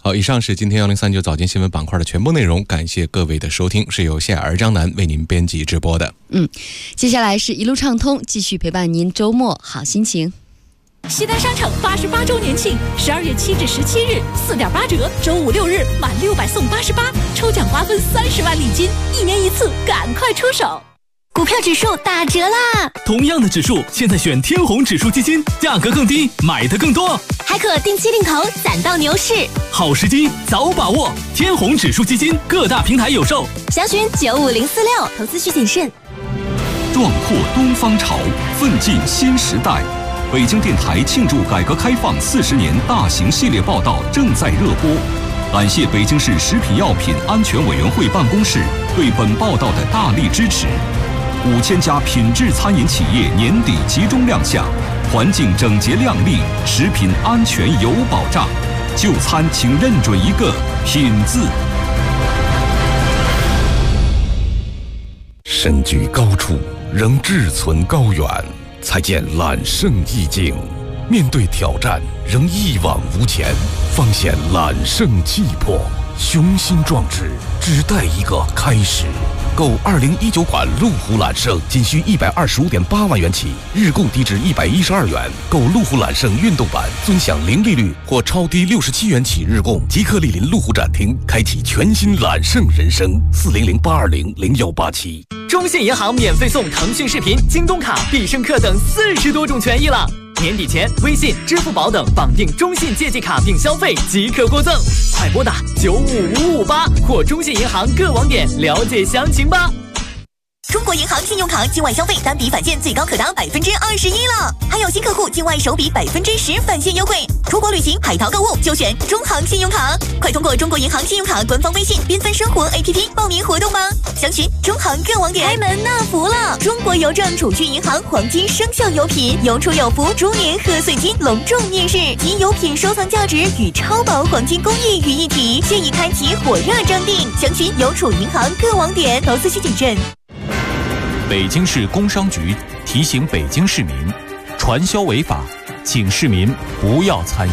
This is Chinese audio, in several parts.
好，以上是今天1039早间新闻板块的全部内容，感谢各位的收听，是由谢尔张楠为您编辑直播的。 接下来是一路畅通，继续陪伴您周末好心情。 西单商城88周年庆，12月7至17日4.8折，周5、6日满600送88，抽奖瓜分30万礼金，1年1次，赶快出手！股票指数打折啦！ 同样的指数，现在选天弘指数基金，价格更低，买的更多， 还可定期定投，攒到牛市， 好时机，早把握！天弘指数基金各大平台有售， 详询95046，投资需谨慎。 壮阔东方潮，奋进新时代。北京电台庆祝改革开放40年大型系列报道正在热播，感谢北京市食品药品安全委员会办公室对本报道的大力支持。5000家品质餐饮企业年底集中亮相，环境整洁亮丽，食品安全有保障。就餐请认准一个品字。 身居高处，仍志存高远，才见揽胜意境；面对挑战，仍一往无前，方显揽胜气魄。雄心壮志，只待一个开始。购2019款路虎揽胜仅需125.8万元起，日供低至112元。购路虎揽胜运动版，尊享零利率或超低67元起日供。即刻莅临路虎展厅，开启全新揽胜人生。400-820-0187。 中信银行免费送腾讯视频、京东卡、必胜客等40多种权益了。年底前，微信、支付宝等绑定中信借记卡并消费即可获赠，快拨打95558或中信银行各网点了解详情吧。 中国银行信用卡境外消费单笔返现最高可达21%了，还有新客户境外首笔10%返现优惠。出国旅行、海淘购物就选中行信用卡，快通过中国银行信用卡官方微信缤纷生活 APP 报名活动吧，详询中行各网点。开门纳福了！中国邮政储蓄银行黄金生肖油品有储有福猪年贺岁金隆重面世，集油品收藏价值与超薄黄金工艺于一体，现已开启火热征订，详询邮储银行各网点，投资需谨慎。 北京市工商局提醒北京市民，传销违法，请市民不要参与。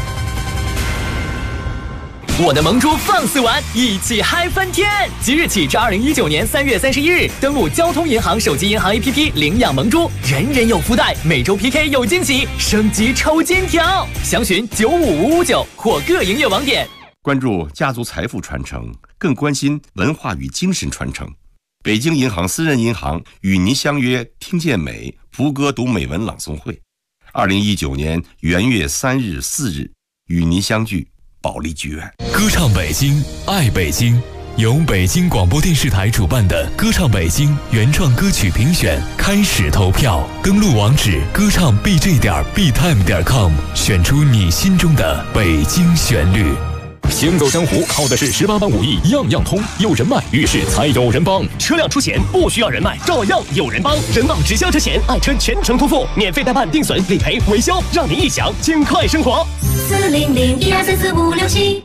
我的萌猪放肆玩，一起嗨翻天！即日起至2019年3月31日，登录交通银行手机银行 APP 领养萌猪，人人有福袋，每周 PK 有惊喜，升级抽金条，详询95559或各营业网点。 关注家族财富传承，更关心文化与精神传承。北京银行私人银行与您相约听见美福歌读美文朗诵会，2019年元月3日、4日与您相聚保利剧院。 歌唱北京，爱北京，由北京广播电视台主办的歌唱北京原创歌曲评选开始投票，登录网址歌唱 bj.btime.com， 选出你心中的北京旋律。 行走江湖靠的是18般武艺，样样通。有人脉，遇事才有人帮。车辆出险不需要人脉，照样有人帮。人保直销车险，爱车全程托付，免费代办、定损、理赔、维修，让您一享尽快生活。 400-1234567。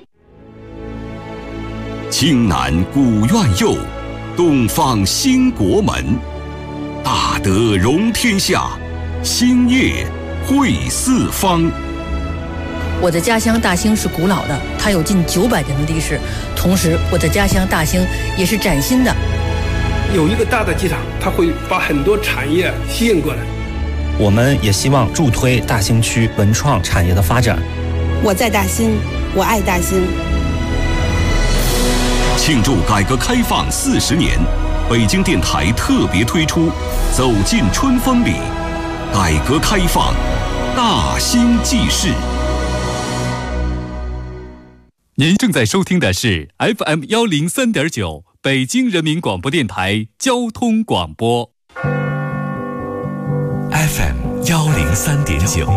青南古院右，东方兴国门。大德容天下，兴业惠四方。 我的家乡大兴是古老的，它有近900年的历史。同时，我的家乡大兴也是崭新的。 有一个大的机场，它会把很多产业吸引过来。 我们也希望助推大兴区文创产业的发展。 我在大兴，我爱大兴。 庆祝改革开放40年，北京电台特别推出《走进春风里》，改革开放大兴纪事。 您正在收听的是 FM103.9 北京人民广播电台交通广播。 FM103.9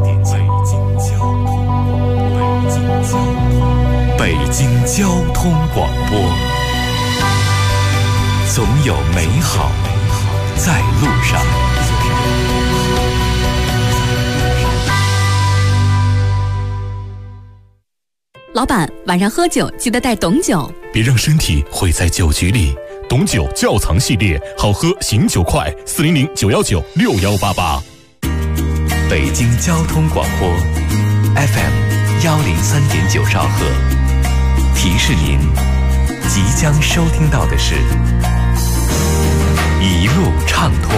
北京交通广播，总有美好在路上。 老板，晚上喝酒记得带董酒， 别让身体毁在酒局里。董酒窖藏系列，好喝醒酒快，400-919-6188。北京交通广播 FM103.9兆赫。 提示您，即将收听到的是一路畅通。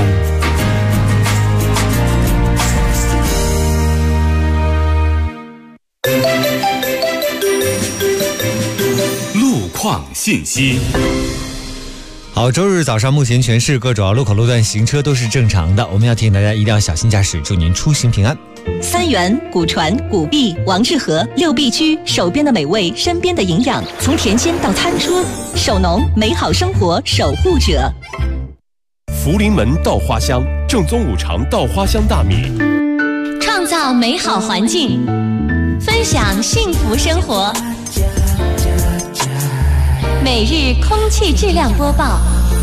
路况信息。 好，周日早上目前全市各主要路口路段行车都是正常的，我们要提醒大家一定要小心驾驶，祝您出行平安。 三元、古传、古碧、王致和六必居，手边的美味，身边的营养，从甜心到餐桌，手农美好生活守护者。 福临门稻花香，正宗五常稻花香大米， 创造美好环境，分享幸福生活。每日空气质量播报。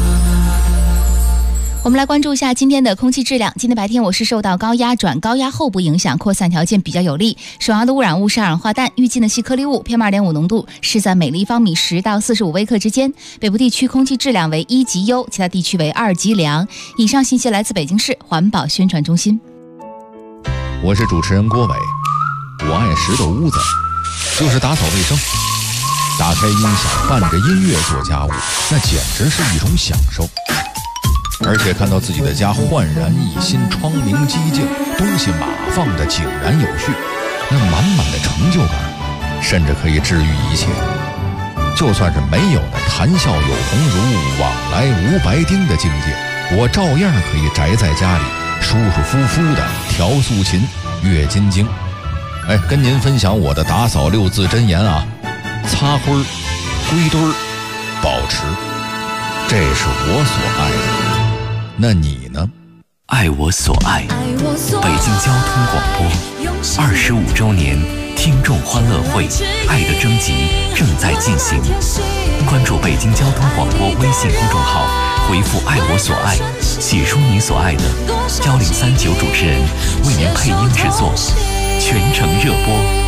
我们来关注一下今天的空气质量。今天白天我市受到高压转高压后部影响，扩散条件比较有利，首要的污染物是二氧化氮，预计的细颗粒物 PM2.5 浓度是在每立方米10到45微克之间。北部地区空气质量为1级优，其他地区为2级良。以上信息来自北京市环保宣传中心。 我是主持人郭伟，我爱石头屋子，就是打扫卫生。打开音响，伴着音乐做家务，那简直是一种享受。而且看到自己的家焕然一新，窗明几净，东西码放得井然有序，那满满的成就感，甚至可以治愈一切。就算是没有那谈笑有鸿儒，往来无白丁的境界，我照样可以宅在家里，舒舒服服的调素琴，阅金经。跟您分享我的打扫6字真言啊。擦灰儿、归堆儿、保持，这是我所爱的。那你呢？ 爱我所爱，北京交通广播25周年听众欢乐会爱的征集正在进行。关注北京交通广播微信公众号，回复爱我所爱，写出你所爱的，1039主持人为您配音制作，全程热播。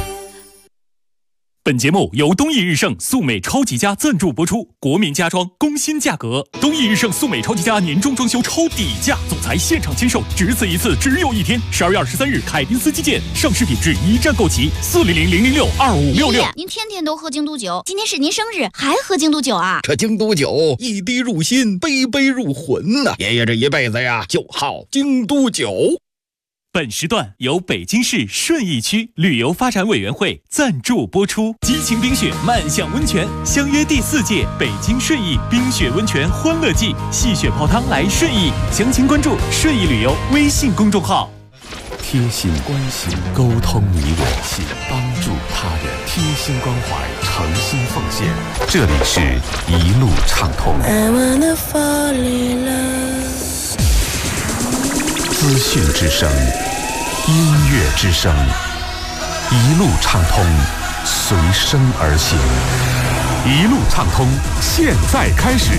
本节目由东益日盛素美超级家赞助播出，国民家装工薪价格，东益日盛素美超级家年终装修超底价，总裁现场签售，只此一次，只有一天，12月23日，凯宾斯基建，上市品质一站购齐，400-006-2566。 您天天都喝京都酒，今天是您生日，还喝京都酒啊？ 这京都酒一滴入心，杯杯入魂呐！爷爷这一辈子呀，就好京都酒。 本时段由北京市顺义区旅游发展委员会赞助播出。激情冰雪漫享温泉，相约第4届北京顺义冰雪温泉欢乐季，戏雪泡汤来顺义，详情关注顺义旅游微信公众号。 贴心关心，沟通你我心，帮助他人，贴心关怀，诚心奉献。这里是一路畅通。资讯之声，音乐之声，一路畅通，随声而行。一路畅通，现在开始。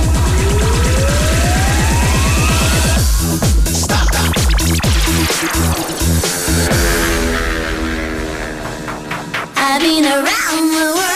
I've been around the world.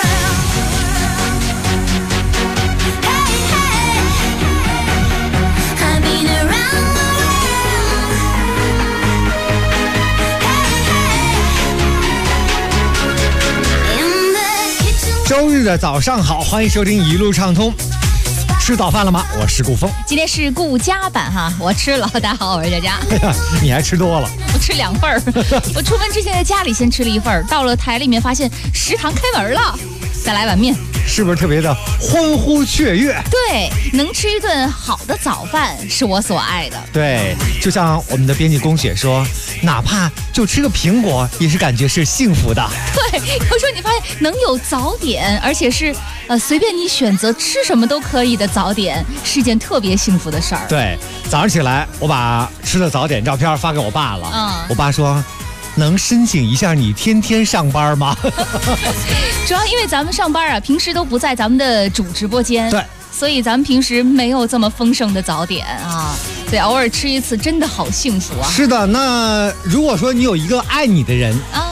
Hey, 周日的早上好，欢迎收听一路畅通。吃早饭了吗？我是顾峰， 今天是顾家版哈，我吃了。大家好，我是佳佳。 你还吃多了？ 我吃2份儿。我出门之前在家里先吃了1份儿，到了台里面发现食堂开门了，再来碗面， 是不是特别的欢呼雀跃？ 对，能吃一顿好的早饭是我所爱的。 对，就像我们的编辑龚雪说，哪怕就吃个苹果，也是感觉是幸福的。 对，有时候你发现能有早点，而且是随便你选择吃什么都可以的早点，是件特别幸福的事儿。 对，早上起来我把吃的早点照片发给我爸了，我爸说，能申请一下你天天上班吗？ 主要因为咱们上班啊，平时都不在咱们的主直播间， 对， 所以咱们平时没有这么丰盛的早点啊，对，偶尔吃一次真的好幸福啊。 是的，那如果说你有一个爱你的人啊，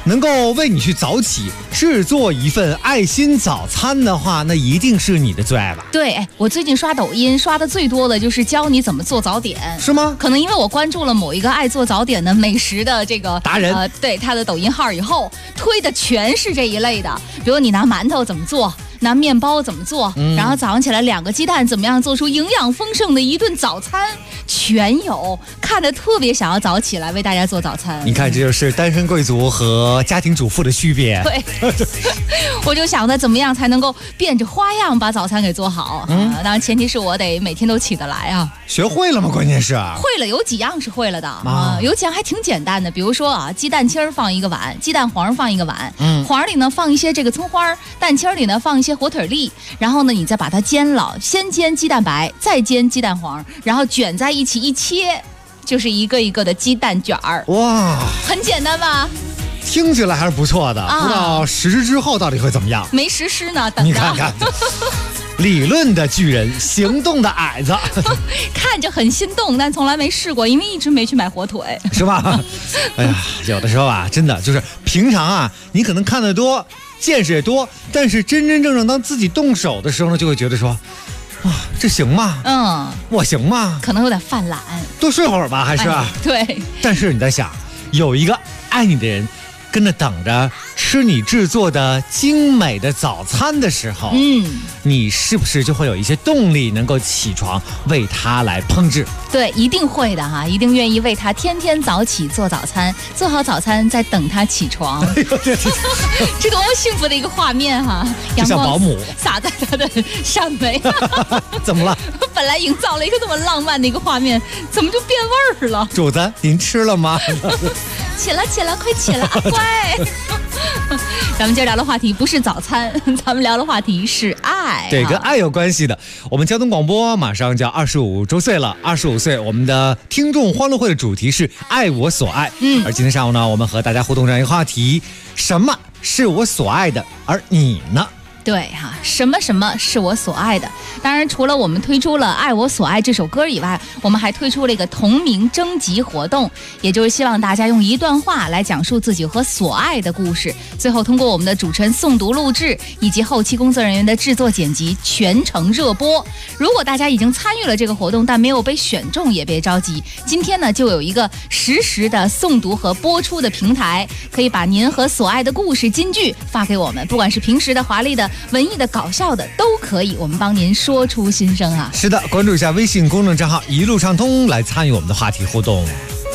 能够为你去早起制作一份爱心早餐的话，那一定是你的最爱吧？ 对，我最近刷抖音刷的最多的就是教你怎么做早点， 是吗？ 可能因为我关注了某一个爱做早点的美食的这个达人， 对他的抖音号以后，推的全是这一类的，比如你拿馒头怎么做。拿面包怎么做，然后早上起来2个鸡蛋怎么样做出营养丰盛的一顿早餐，全有，看着特别想要早起来为大家做早餐。 你看，这就是单身贵族和家庭主妇的区别。 对，我就想着怎么样才能够变着花样把早餐给做好。当然前提是我得每天都起得来啊。 学会了吗？关键是会了，有几样是会了的啊，有几样还挺简单的，比如说啊，鸡蛋清放1个碗，鸡蛋黄放1个碗，黄里呢放一些这个葱花，蛋清里呢放一些火腿粒，然后呢你再把它煎了，先煎鸡蛋白，再煎鸡蛋黄，然后卷在一起一切，就是一个一个的鸡蛋卷儿。 哇， 很简单吧？ 听起来还是不错的，不知道实施之后到底会怎么样？ 没实施呢，等着。 你看看。理论的巨人，行动的矮子， 看着很心动，但从来没试过，因为一直没去买火腿， 是吧？哎呀，有的时候啊，真的就是平常啊，你可能看得多，见识也多，但是真真正正当自己动手的时候呢，就会觉得说，啊，这行吗？我行吗？ 可能有点犯懒， 多睡会儿吧，还是？ 对。 但是你在想，有一个爱你的人跟着等着吃你制作的精美的早餐的时候，你是不是就会有一些动力能够起床为他来烹制？ 对，一定会的哈，一定愿意为他天天早起做早餐，做好早餐再等他起床。这多么幸福的一个画面哈！ 就像保姆洒在他的扇眉。 怎么了？ 本来营造了一个这么浪漫的一个画面，怎么就变味儿了？ 主子，您吃了吗？ 起了，快起了，乖。咱们今儿聊的话题不是早餐，咱们聊的话题是爱。 对，跟爱有关系的。我们交通广播马上就要25周岁了，25岁，我们的听众欢乐会的主题是爱我所爱。而今天上午呢，我们和大家互动这样一个话题：什么是我所爱的？而你呢？ 对哈，什么是我所爱的？当然，除了我们推出了《爱我所爱》这首歌以外，我们还推出了一个同名征集活动，也就是希望大家用一段话来讲述自己和所爱的故事，最后通过我们的主持人诵读录制以及后期工作人员的制作剪辑全程热播。如果大家已经参与了这个活动，但没有被选中，也别着急，今天呢就有一个实时的诵读和播出的平台，可以把您和所爱的故事金句发给我们，不管是平时的华丽的、文艺的、搞笑的都可以，我们帮您说出心声啊！ 是的，关注一下微信公众账号一路畅通来参与我们的话题互动。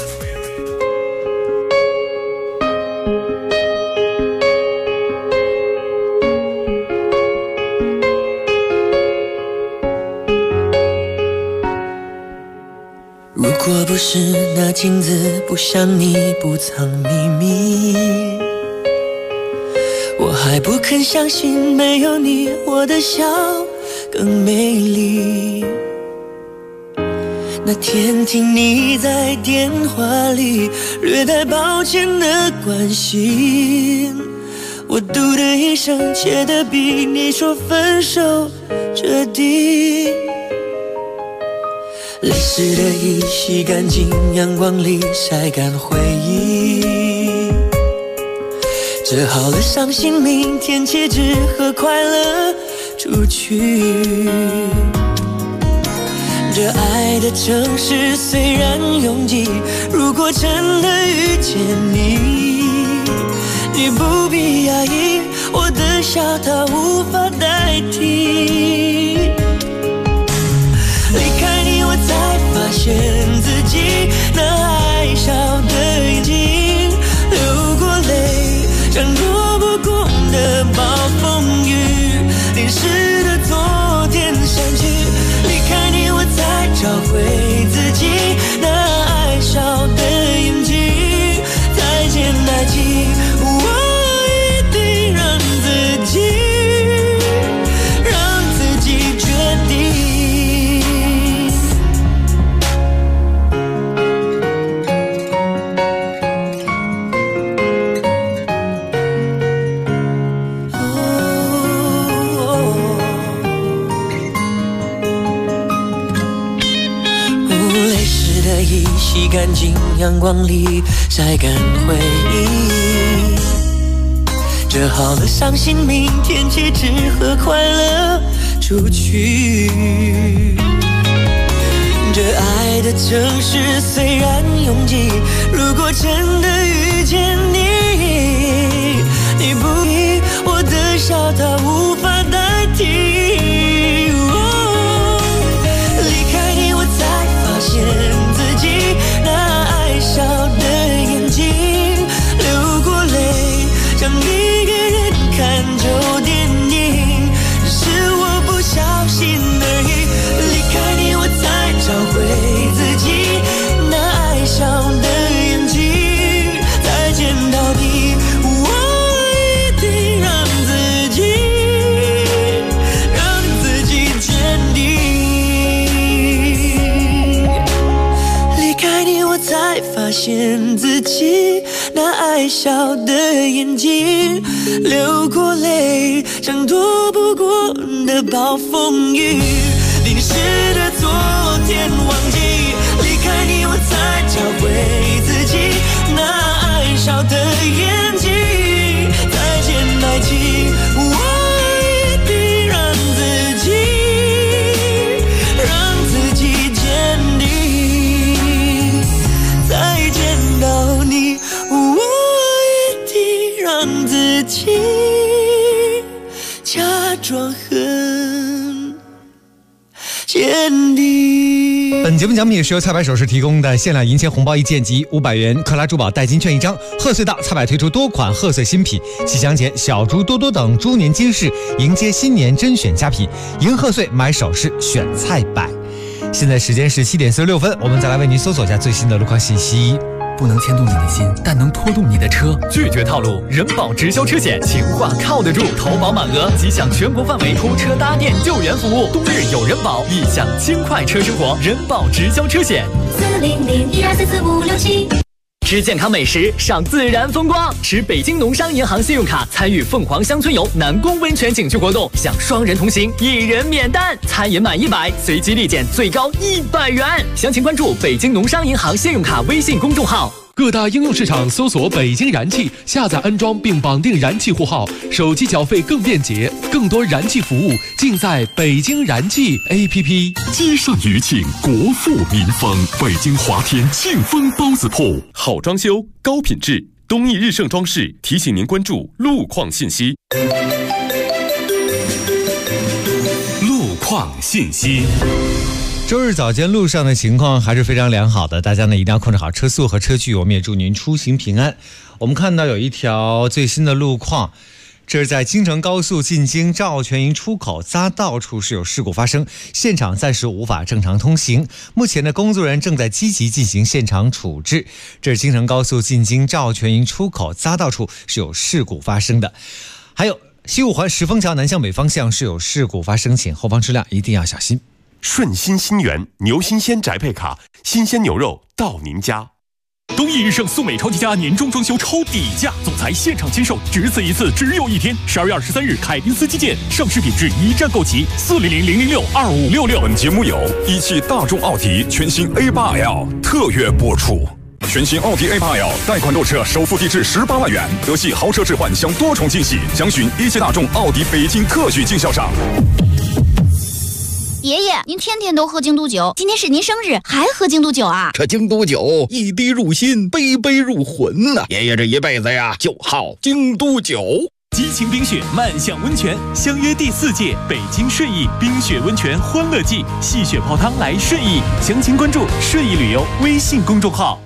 如果不是那镜子不像你不藏秘密，我还不肯相信没有你我的笑更美丽。那天听你在电话里略带抱歉的关心，我嘟的一声切得比你说分手彻底。泪湿的衣洗干净，阳光里晒干回忆，折好了伤心，明天起只和快乐出去。这爱的城市虽然拥挤，如果真的遇见你，你不必压抑，我的笑它无法代替。离开你我才发现自己那爱笑的眼睛，流过泪像躲不过的暴风雨，淋湿的昨天散去。离开你我才找回自己那爱笑的眼睛，再见爱情，我一定让自己决定。洗干净，阳光里晒干回忆， 折好了伤心，明天起只和快乐出去。这爱的城市虽然拥挤，如果真的遇见你，你不必我的笑它无法代替。离开你我才发现自己那爱笑的眼睛，流过泪将一个人看旧电影，只是我不小心而已。离开你我才找回自己那爱笑的眼睛，再见到你我一定让自己坚定。离开你我才发现自己那爱笑的眼睛，流过泪像躲不过的暴风雨，淋湿的昨天忘记。离开你我才找回自己那爱笑的眼睛，再见爱情我一定让自己坚定。再见到你我一定让自己假装很坚定。 本节目奖品是由菜百首饰提供的限量银钱红包1件及500元克拉珠宝代金券1张。贺岁到，菜百推出多款贺岁新品，吉祥节小猪多多等猪年金饰，迎接新年甄选佳品，迎贺岁买首饰选菜百。现在时间是7点46分，我们再来为您搜索一下最新的路况信息。 不能牵动你的心，但能拖动你的车。拒绝套路，人保直销车险，情话靠得住，投保满额即享全国范围拖车搭电救援服务。冬日有人保，一享轻快车生活。人保直销车险40012444567。吃健康美食，赏自然风光，持北京农商银行信用卡参与凤凰乡村游南宫温泉景区活动，享双人同行，1人免单，餐饮满100随机立减最高100元。详情关注北京农商银行信用卡微信公众号。 各大应用市场搜索北京燃气，下载安装并绑定燃气户号，手机缴费更便捷，更多燃气服务尽在北京燃气 APP。 积善余庆，国富民丰。北京华天庆丰包子铺， 好装修，高品质。东义日盛装饰提醒您关注路况信息。 路况信息。 周日早间路上的情况还是非常良好的，大家呢一定要控制好车速和车距，我们也祝您出行平安。我们看到有一条最新的路况，这是在京承高速进京赵全营出口匝道处是有事故发生，现场暂时无法正常通行，目前的工作人员正在积极进行现场处置。这是京承高速进京赵全营出口匝道处是有事故发生的。还有西五环石峰桥南向北方向是有事故发生，请后方车辆一定要小心。 顺心新源牛新鲜宅配卡，新鲜牛肉到您家。 东义日盛速美超级家年终装修超底价，总裁现场签售，只此一次，只有一天。12月23日，凯宾斯基建，上市品质一站购齐，40000062566。 本节目由一汽大众奥迪全新 A8L 特约播出。全新奥迪 A8L 贷款购车，首付低至18万元，德系豪车置换享多重惊喜，详询一汽大众奥迪北京特许经销商。 爷爷，您天天都喝京都酒，今天是您生日，还喝京都酒啊？ 这京都酒一滴入心，杯杯入魂呐！爷爷这一辈子呀，就好京都酒。 激情冰雪漫享温泉，相约第4届北京顺义冰雪温泉欢乐季，戏雪泡汤来顺义，详情关注顺义旅游微信公众号。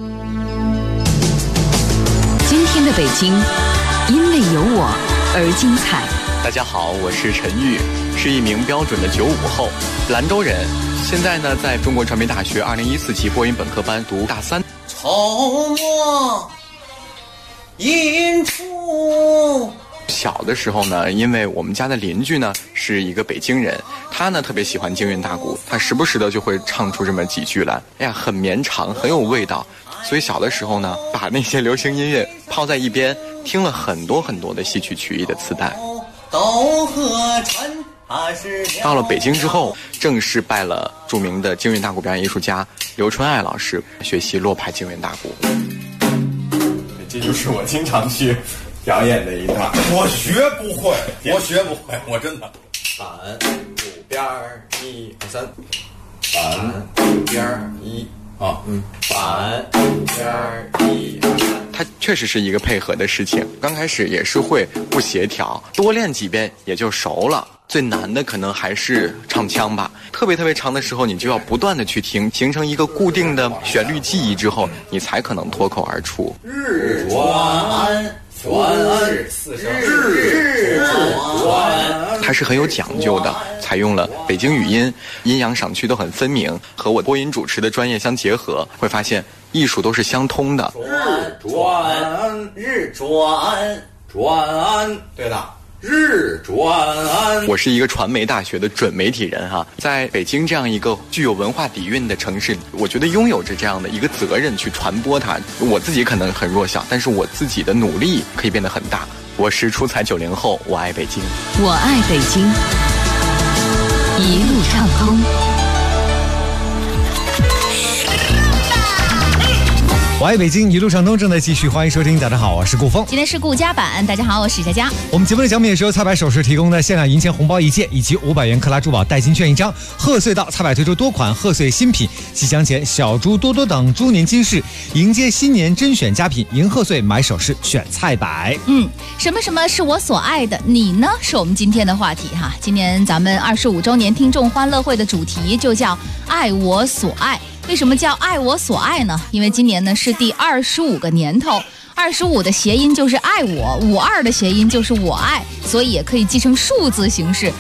今天的北京，因为有我而精彩。 大家好，我是陈玉，是一名标准的95后，兰州人，现在呢在中国传媒大学2014期播音本科班读大3。 筹莫引出。 小的时候呢，因为我们家的邻居呢是一个北京人，他呢特别喜欢京韵大鼓，他时不时的就会唱出这么几句来，哎呀，很绵长，很有味道。所以小的时候呢，把那些流行音乐抛在一边，听了很多很多的戏曲曲艺的磁带。 斗和传，他是到了北京之后，正式拜了著名的京韵大鼓表演艺术家刘春爱老师，学习落牌京韵大鼓。 这就是我经常去表演这一段。我学不会，我真的。 反五边1、2、3，反五边1啊，反五边1、2、3。它确实是一个配合的事情，刚开始也是会不协调，多练几遍也就熟了。最难的可能还是唱腔吧，特别长的时候，你就要不断的去听，形成一个固定的旋律记忆之后，你才可能脱口而出。 日转安，4声，日转， 它是很有讲究的，采用了北京语音，阴阳赏区都很分明，和我播音主持的专业相结合，会发现艺术都是相通的。 日转，对的。日转安， 我是一个传媒大学的准媒体人哈，在北京这样一个具有文化底蕴的城市，我觉得拥有着这样的一个责任去传播它。我自己可能很弱小，但是我自己的努力可以变得很大。我是出彩90后，我爱北京， 我爱北京，一路畅通。 我爱北京，一路畅通正在继续，欢迎收听。大家好，我是顾峰， 今天是顾家版。大家好，我是佳佳。 我们节目的奖品也是由菜百首饰提供的限量银钱红包1件，以及500元克拉珠宝代金券1张。贺岁到，菜百推出多款贺岁新品，吉祥前小猪多多等猪年金饰，迎接新年甄选佳品，迎贺岁买首饰选菜百。 什么什么是我所爱的，你呢？是我们今天的话题哈。今年咱们25周年听众欢乐会的主题就叫爱我所爱。为什么叫爱我所爱呢？因为今年呢是第25个年头，25的谐音就是爱我，52的谐音就是我爱，所以也可以记成数字形式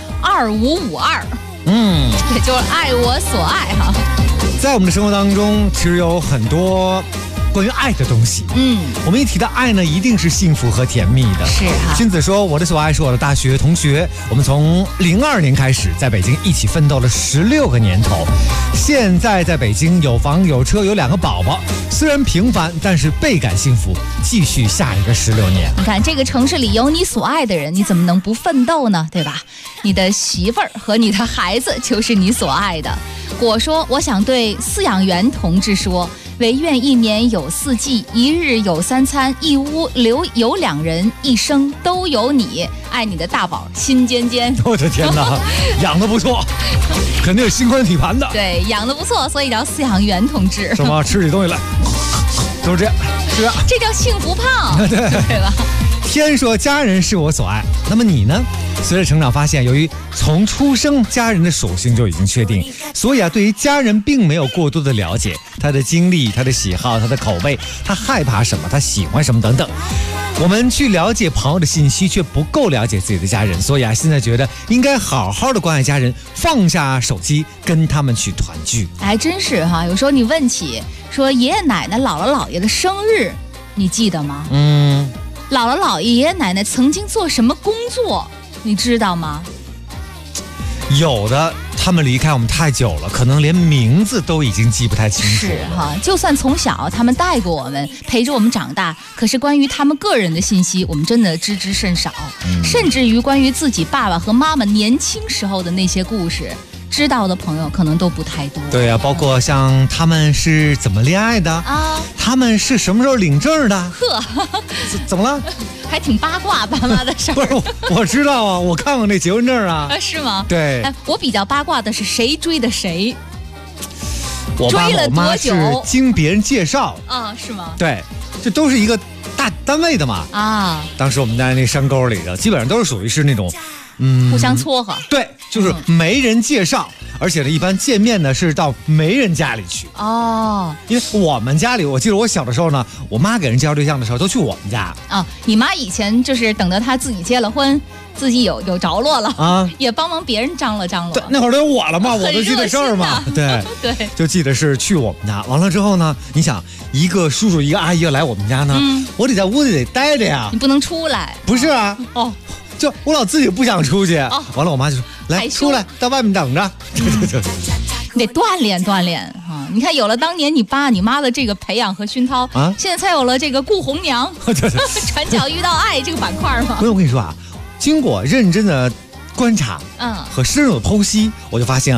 2552。也就是爱我所爱哈。 在我们的生活当中，其实有很多关于爱的东西。我们一提到爱呢，一定是幸福和甜蜜的。 是哈。 君子说，我的所爱是我的大学同学，我们从02年开始在北京一起奋斗了16个年头，现在在北京有房有车有2个宝宝，虽然平凡，但是倍感幸福，继续下一个16年。 你看这个城市里有你所爱的人，你怎么能不奋斗呢？对吧？你的媳妇儿和你的孩子就是你所爱的。我说，我想对饲养员同志说，唯愿1年有4季，1日有3餐，1屋有2人，一生都有你。爱你的大宝心尖尖。 我的天哪，养得不错，肯定有心宽体盘的。 对，养得不错，所以叫饲养员同志。 什么吃起东西来都是这样，是啊， 这叫幸福胖，对吧？ 天说家人是我所爱，那么你呢？随着成长发现，由于从出生家人的属性就已经确定，所以对于家人并没有过多的了解，他的经历、他的喜好、他的口味，他害怕什么，他喜欢什么等等。我们去了解朋友的信息，却不够了解自己的家人，所以现在觉得应该好好的关爱家人，放下手机，跟他们去团聚。 还真是哈，有时候你问起说爷爷奶奶、姥姥姥爷的生日，你记得吗？姥姥姥爷、爷爷奶奶曾经做什么工作，你知道吗？ 有的他们离开我们太久了，可能连名字都已经记不太清楚了。 是哈，就算从小他们带过我们，陪着我们长大，可是关于他们个人的信息，我们真的知之甚少。甚至于关于自己爸爸和妈妈年轻时候的那些故事，知道的朋友可能都不太多。 对呀，包括像他们是怎么恋爱的啊， 他们是什么时候领证的？ 呵， 怎么了？ 还挺八卦爸妈的事儿。 不是，我知道啊，我看过那结婚证啊。 是吗？ 对。 我比较八卦的是谁追的谁。 我爸我妈是经别人介绍啊，是吗？ 对，这都是一个大单位的嘛。 啊。 当时我们在那山沟里的，基本上都是属于是那种。 互相撮合。 对，就是媒人介绍，而且呢，一般见面呢是到媒人家里去。因为我们家里，我记得我小的时候呢，我妈给人介绍对象的时候都去我们家。 你妈以前就是等到她自己结了婚，自己有着落了啊，也帮忙别人张罗。 对，那会儿都有我了嘛，我都记得事儿嘛。对，就记得是去我们家。完了之后呢，你想一个叔叔一个阿姨要来我们家呢，我得在屋里得待着呀， 你不能出来。 不是啊，就我老自己不想出去，完了我妈就说来出来，在外面等着。 你得锻炼锻炼啊！你看，有了当年你爸你妈的这个培养和熏陶啊，现在才有了这个顾红娘传教遇到爱这个板块嘛。 我跟你说啊，经过认真的观察和深入的剖析，我就发现了，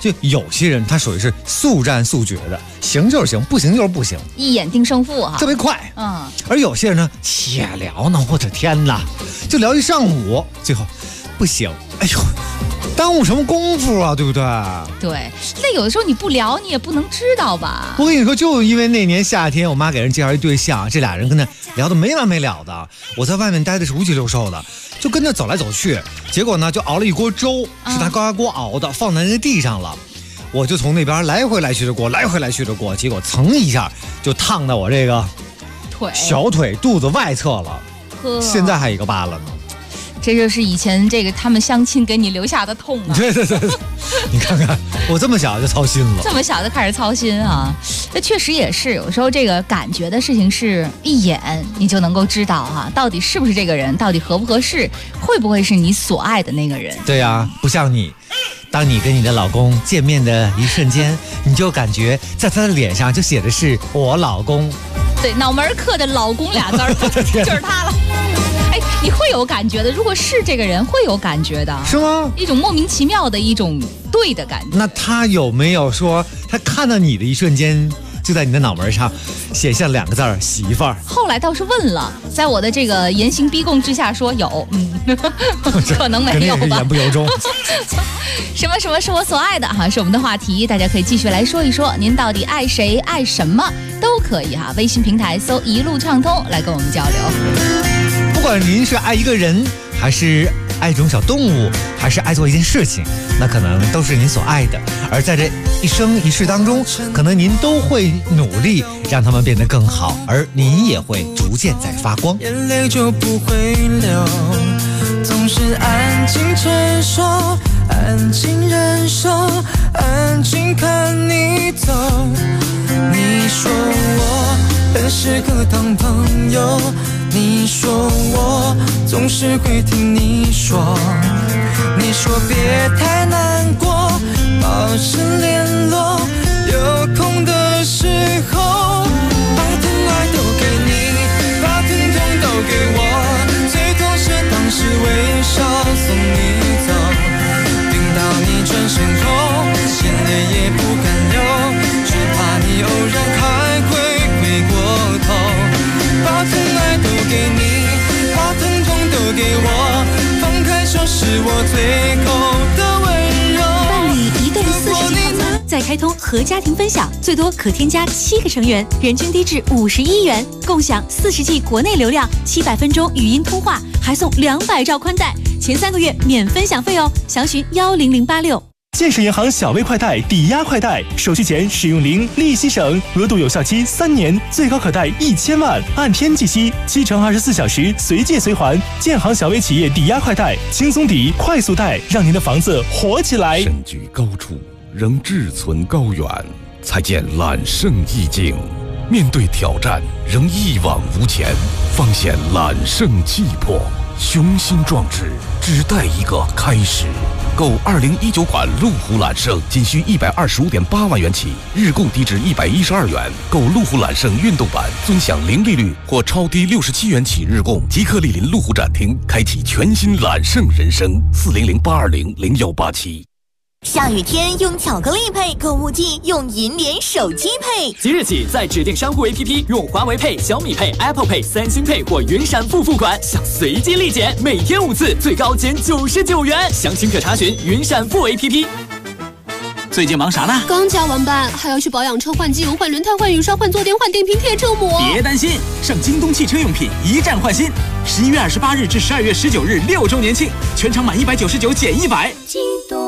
就有些人他属于是速战速决的，行就是行，不行就是不行， 一眼定胜负哈， 特别快。而有些人呢，且聊呢，我的天哪，就聊一上午，最后不行，哎呦，耽误什么功夫啊，对不对？ 对，那有的时候你不聊，你也不能知道吧？ 我跟你说，就因为那年夏天，我妈给人介绍一对象，这俩人跟那聊得没完没了的。我在外面待的是五脊六兽的，就跟着走来走去，结果呢，就熬了一锅粥，是他高压锅熬的，放在那地上了。我就从那边来回来去的过，结果噌一下就烫到我这个小腿肚子外侧了，现在还有一个疤了呢。 这就是以前这个他们相亲给你留下的痛啊！ 对，你看看我这么小就操心了， 这么小就开始操心啊！这确实也是，有时候这个感觉的事情是一眼你就能够知道哈，到底是不是这个人，到底合不合适，会不会是你所爱的那个人？ 对呀，不像你，当你跟你的老公见面的一瞬间，你就感觉在他的脸上就写的是我老公， 对，脑门刻的老公俩字儿，就是他了。哎，你会有感觉的，如果是这个人会有感觉的， 是吗？ 一种莫名其妙的一种对的感觉。 那他有没有说他看到你的一瞬间就在你的脑门上写下2个字儿媳妇儿？ 后来倒是问了，在我的这个严刑逼供之下说有，可能没有吧， 言不由衷。 什么是我所爱的哈，是我们的话题，大家可以继续来说一说，您到底爱谁爱什么都可以哈，微信平台搜一路畅通来跟我们交流。 不管您是爱一个人，还是爱一种小动物，还是爱做一件事情，那可能都是您所爱的。而在这一生一世当中，可能您都会努力让他们变得更好，而您也会逐渐在发光。 眼泪就不会流，总是安静承受，安静忍受，安静看你走。你说我很适合当朋友，你说我总是会听你说，你说别太难过，保持联络，有空的时候把疼爱都给你，把疼痛都给我，最多是当时微笑送你走，等到你转身后眼泪也不敢流，只怕你偶然还会回过头，把疼爱都给你，把疼痛都给我，放开手是我最后的温柔。 办理一对40季套餐，再开通合家庭分享，最多可添加7个成员，人均低至51元，共享40季国内流量，700分钟语音通话，还送200兆宽带，前3个月免分享费哦，详询10086。 建设银行小微快贷抵押快贷，手续前使用零，利息省，额度有效期3年，最高可贷1000万，按天计息，7乘24小时随借随还。建行小微企业抵押快贷，轻松抵，快速贷，让您的房子活起来。 身居高处，仍志存高远，才见揽胜意境；面对挑战，仍一往无前，方显揽胜气魄。雄心壮志，只待一个开始。购2019款路虎揽胜，仅需125.8万元起，日供低至112元。购路虎揽胜运动版，尊享零利率或超低67元起日供。即刻莅临路虎展厅，开启全新揽胜人生。400-820-0187。 下雨天用巧克力配，购物季用银联手机配。 即日起，在指定商户 APP 用华为配、小米配、Apple Pay、三星配或云闪付付款，享随机立减，每天5次，最高减99元。详情可查询云闪付 APP。 最近忙啥呢？ 刚加完班，还要去保养车、换机油、换轮胎、换雨刷、换坐垫、换电瓶、贴车膜。 别担心，上京东汽车用品一站换新，11月28日至12月19日6周年庆，全场满199减100。 京东。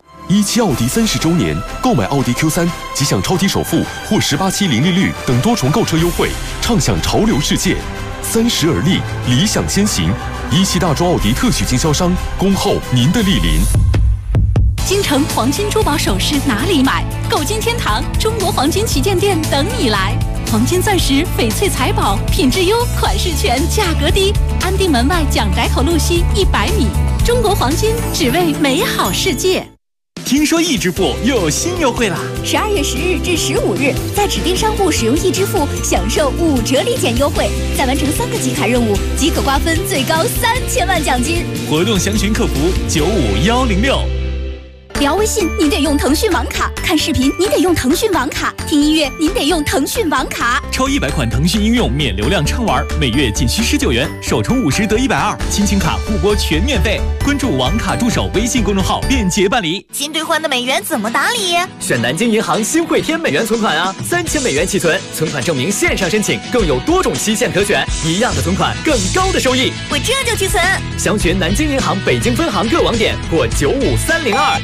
17奥迪30周年，购买奥迪 Q3 即享超低首付或18期零利率等多重购车优惠，畅享潮流世界。30而立，理想先行。17大洲奥迪特许经销商，恭候您的莅临。 京城黄金珠宝首饰哪里买？购金天堂中国黄金旗舰店等你来。黄金钻石、翡翠财宝，品质优，款式全，价格低。安定门外蒋宅口路西100米。中国黄金，只为美好世界。 听说易支付又有新优惠啦 ！12月10日至15日，在指定商户使用易支付，享受5折立减优惠。再完成3个集卡任务，即可瓜分最高3000万奖金。 活动详询客服95106。 聊微信您得用腾讯网卡，看视频您得用腾讯网卡，听音乐您得用腾讯网卡。 超100款腾讯应用免流量畅玩，每月仅需19元，首充50得120，亲情卡互拨全免费。关注网卡助手微信公众号便捷办理。 新兑换的美元怎么打理？ 选南京银行新汇添美元存款啊，3000美元起存，存款证明线上申请，更有多种期限可选，一样的存款更高的收益。 我这就去存。 详询南京银行北京分行各网点或95302。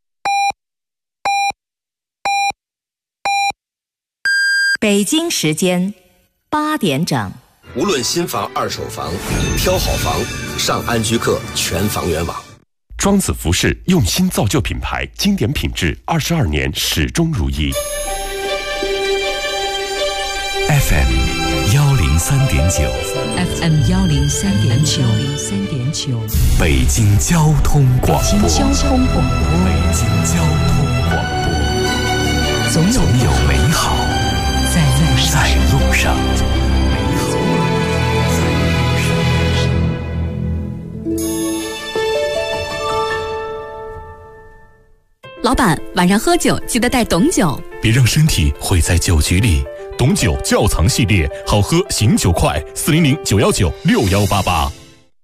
北京时间8点整。 无论新房、二手房，挑好房，上安居客全房源网。 庄子服饰用心造就品牌，经典品质，22年始终如一。 FM 103.9 FM 103.9 北京交通广播。 北京交通广播。 总有美好在路上。 老板，晚上喝酒记得带董酒， 别让身体毁在酒局里。董酒窖藏系列，好喝醒酒快，400-919-6188。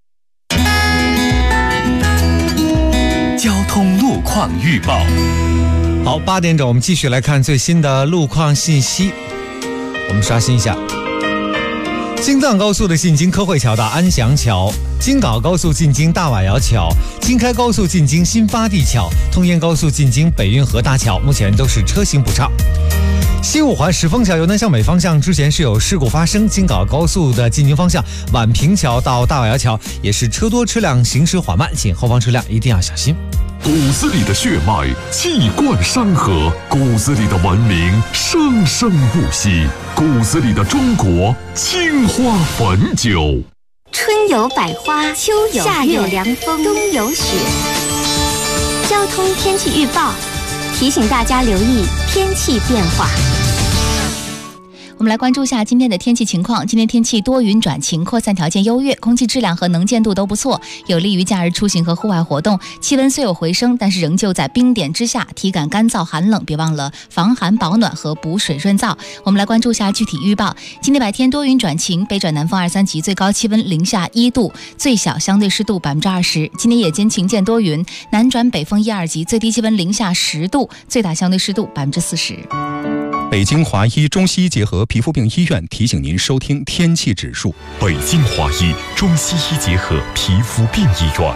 交通路况预报。 好，8点整，我们继续来看最新的路况信息。我们刷新一下：京藏高速的进京科汇桥到安祥桥，京港高速进京大瓦窑桥，京开高速进京新发地桥，通燕高速进京北运河大桥，目前都是车行不畅。西五环石峰桥由南向北方向之前是有事故发生，京港高速的进京方向宛平桥到大瓦窑桥也是车多车辆行驶缓慢，请后方车辆一定要小心。 骨子里的血脉气贯山河，骨子里的文明生生不息，骨子里的中国青花汾酒。 春有百花，秋有夏有凉风，冬有雪。交通天气预报提醒大家留意天气变化。 我们来关注一下今天的天气情况。今天天气多云转晴，扩散条件优越，空气质量和能见度都不错，有利于假日出行和户外活动。气温虽有回升，但是仍旧在冰点之下，体感干燥寒冷，别忘了防寒保暖和补水润燥。我们来关注一下具体预报。今天白天多云转晴，北转南风2、3级，最高气温零下1度，最小相对湿度20%。今天夜间晴间多云，南转北风1、2级，最低气温零下10度，最大相对湿度40%。 北京华医中西医结合皮肤病医院提醒您收听天气指数。 北京华医中西医结合皮肤病医院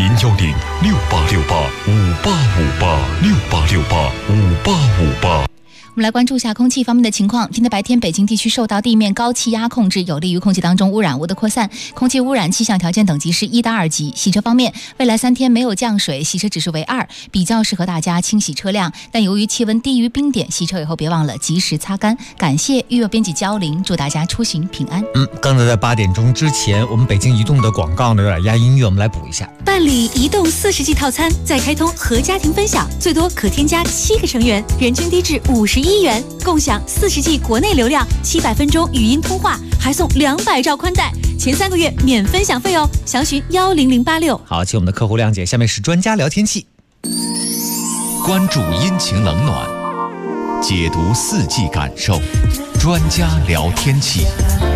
，010-6868-5858，6868-5858。 我们来关注一下空气方面的情况。今天白天，北京地区受到地面高气压控制，有利于空气当中污染物的扩散。空气污染气象条件等级是1到2级。洗车方面，未来3天没有降水，洗车指数为2，比较适合大家清洗车辆。但由于气温低于冰点，洗车以后别忘了及时擦干。感谢预报编辑焦玲，祝大家出行平安。 刚才在8点钟之前，我们北京移动的广告呢有点压音乐，我们来补一下。 办理移动40G 套餐，再开通和家庭分享，最多可添加7个成员，人均低至51元，共享40G 国内流量，700分钟语音通话，还送200兆宽带，前3个月免分享费哦。详询10086。 好，请我们的客户谅解。下面是专家聊天气， 关注阴晴冷暖，解读4季感受，专家聊天气。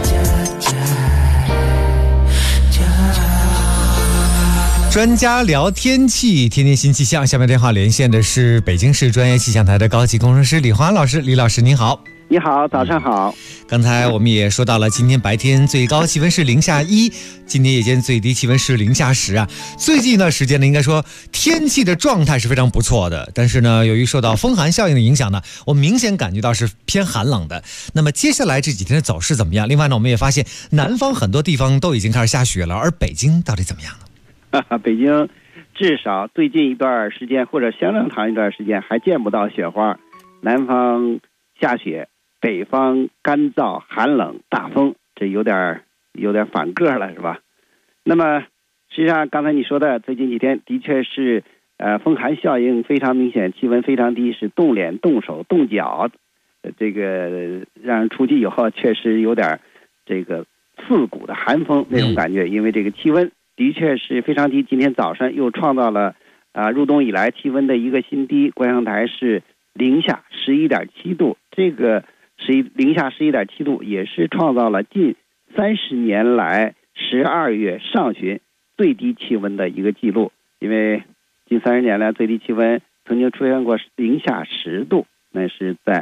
专家聊天气，天天新气象。下面电话连线的是北京市专业气象台的高级工程师李华老师。李老师您好。 你好，早上好。 刚才我们也说到了，今天白天最高气温是零下1，今天夜间最低气温是零下10啊。最近一段时间呢，应该说天气的状态是非常不错的，但是呢，由于受到风寒效应的影响呢，我们明显感觉到是偏寒冷的。那么接下来这几天的走势怎么样？另外呢，我们也发现南方很多地方都已经开始下雪了，而北京到底怎么样呢？ 北京至少最近一段时间或者相当长一段时间还见不到雪花，南方下雪，北方干燥寒冷大风，这有点反个了，是吧？那么实际上刚才你说的最近几天的确是风寒效应非常明显，气温非常低，是冻脸冻手冻脚，这个让人出去以后确实有点这个刺骨的寒风那种感觉，因为这个气温的确是非常低，今天早上又创造了入冬以来气温的一个新低，观象台是零下11.7度，这个零下11.7度也是创造了近30年来12月上旬最低气温的一个记录。因为近30年来最低气温曾经出现过零下10度，那是在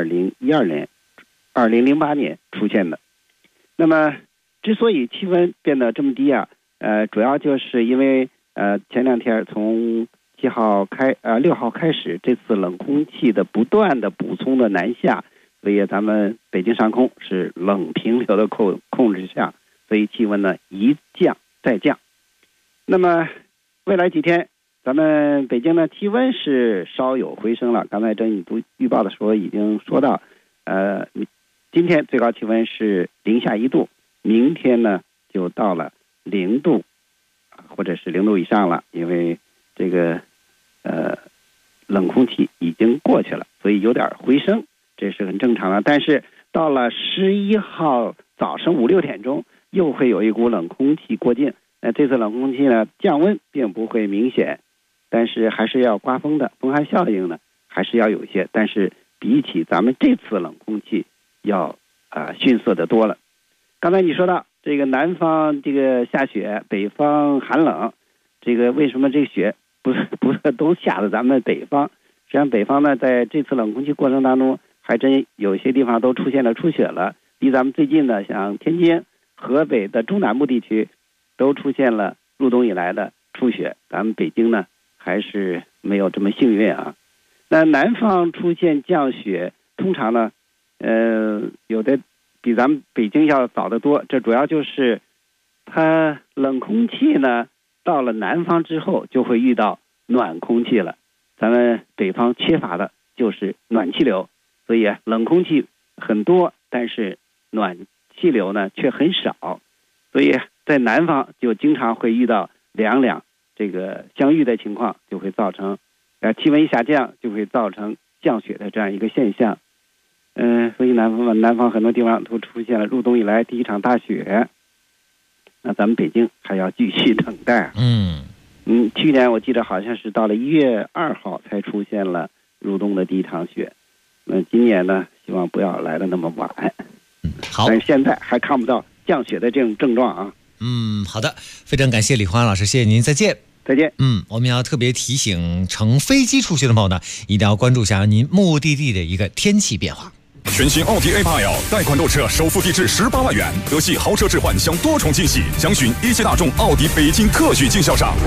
2008年出现的。那么之所以气温变得这么低啊，主要就是因为前2天从6号开始，这次冷空气的不断的补充的南下，所以咱们北京上空是冷平流的控制下，所以气温呢一降再降。那么未来几天咱们北京的气温是稍有回升了，刚才郑宇预报的时候已经说到，今天最高气温是零下1度，明天呢就到了0度或者是0度以上了，因为这个冷空气已经过去了，所以有点回升，这是很正常的。但是到了11号早上5、6点钟又会有一股冷空气过境，这次冷空气呢降温并不会明显，但是还是要刮风的，风寒效应呢还是要有一些，但是比起咱们这次冷空气要逊色的多了。刚才你说到这个南方这个下雪，北方寒冷，这个为什么这个雪不是都下在咱们北方？实际上北方呢在这次冷空气过程当中还真有些地方都出现了初雪了，离咱们最近的像天津、河北的中南部地区都出现了入冬以来的初雪，咱们北京呢还是没有这么幸运啊。那南方出现降雪通常呢有的比咱们北京要早得多，这主要就是它冷空气呢到了南方之后就会遇到暖空气了，咱们北方缺乏的就是暖气流，所以冷空气很多，但是暖气流呢却很少，所以在南方就经常会遇到两这个相遇的情况，就会造成气温一下降就会造成降雪的这样一个现象。所以南方很多地方都出现了入冬以来第一场大雪，那咱们北京还要继续等待。去年我记得好像是到了1月2号才出现了入冬的第一场雪，今年呢希望不要来的那么晚。 好， 但是现在还看不到降雪的这种症状啊。 好的，非常感谢李欢老师，谢谢您，再见。 再见。 我们要特别提醒乘飞机出行的朋友呢，一定要关注一下您目的地的一个天气变化。 全新奥迪 A8L 贷款购车，首付低至18万元，德系豪车置换享多重惊喜，详询一汽大众奥迪北京特许经销商。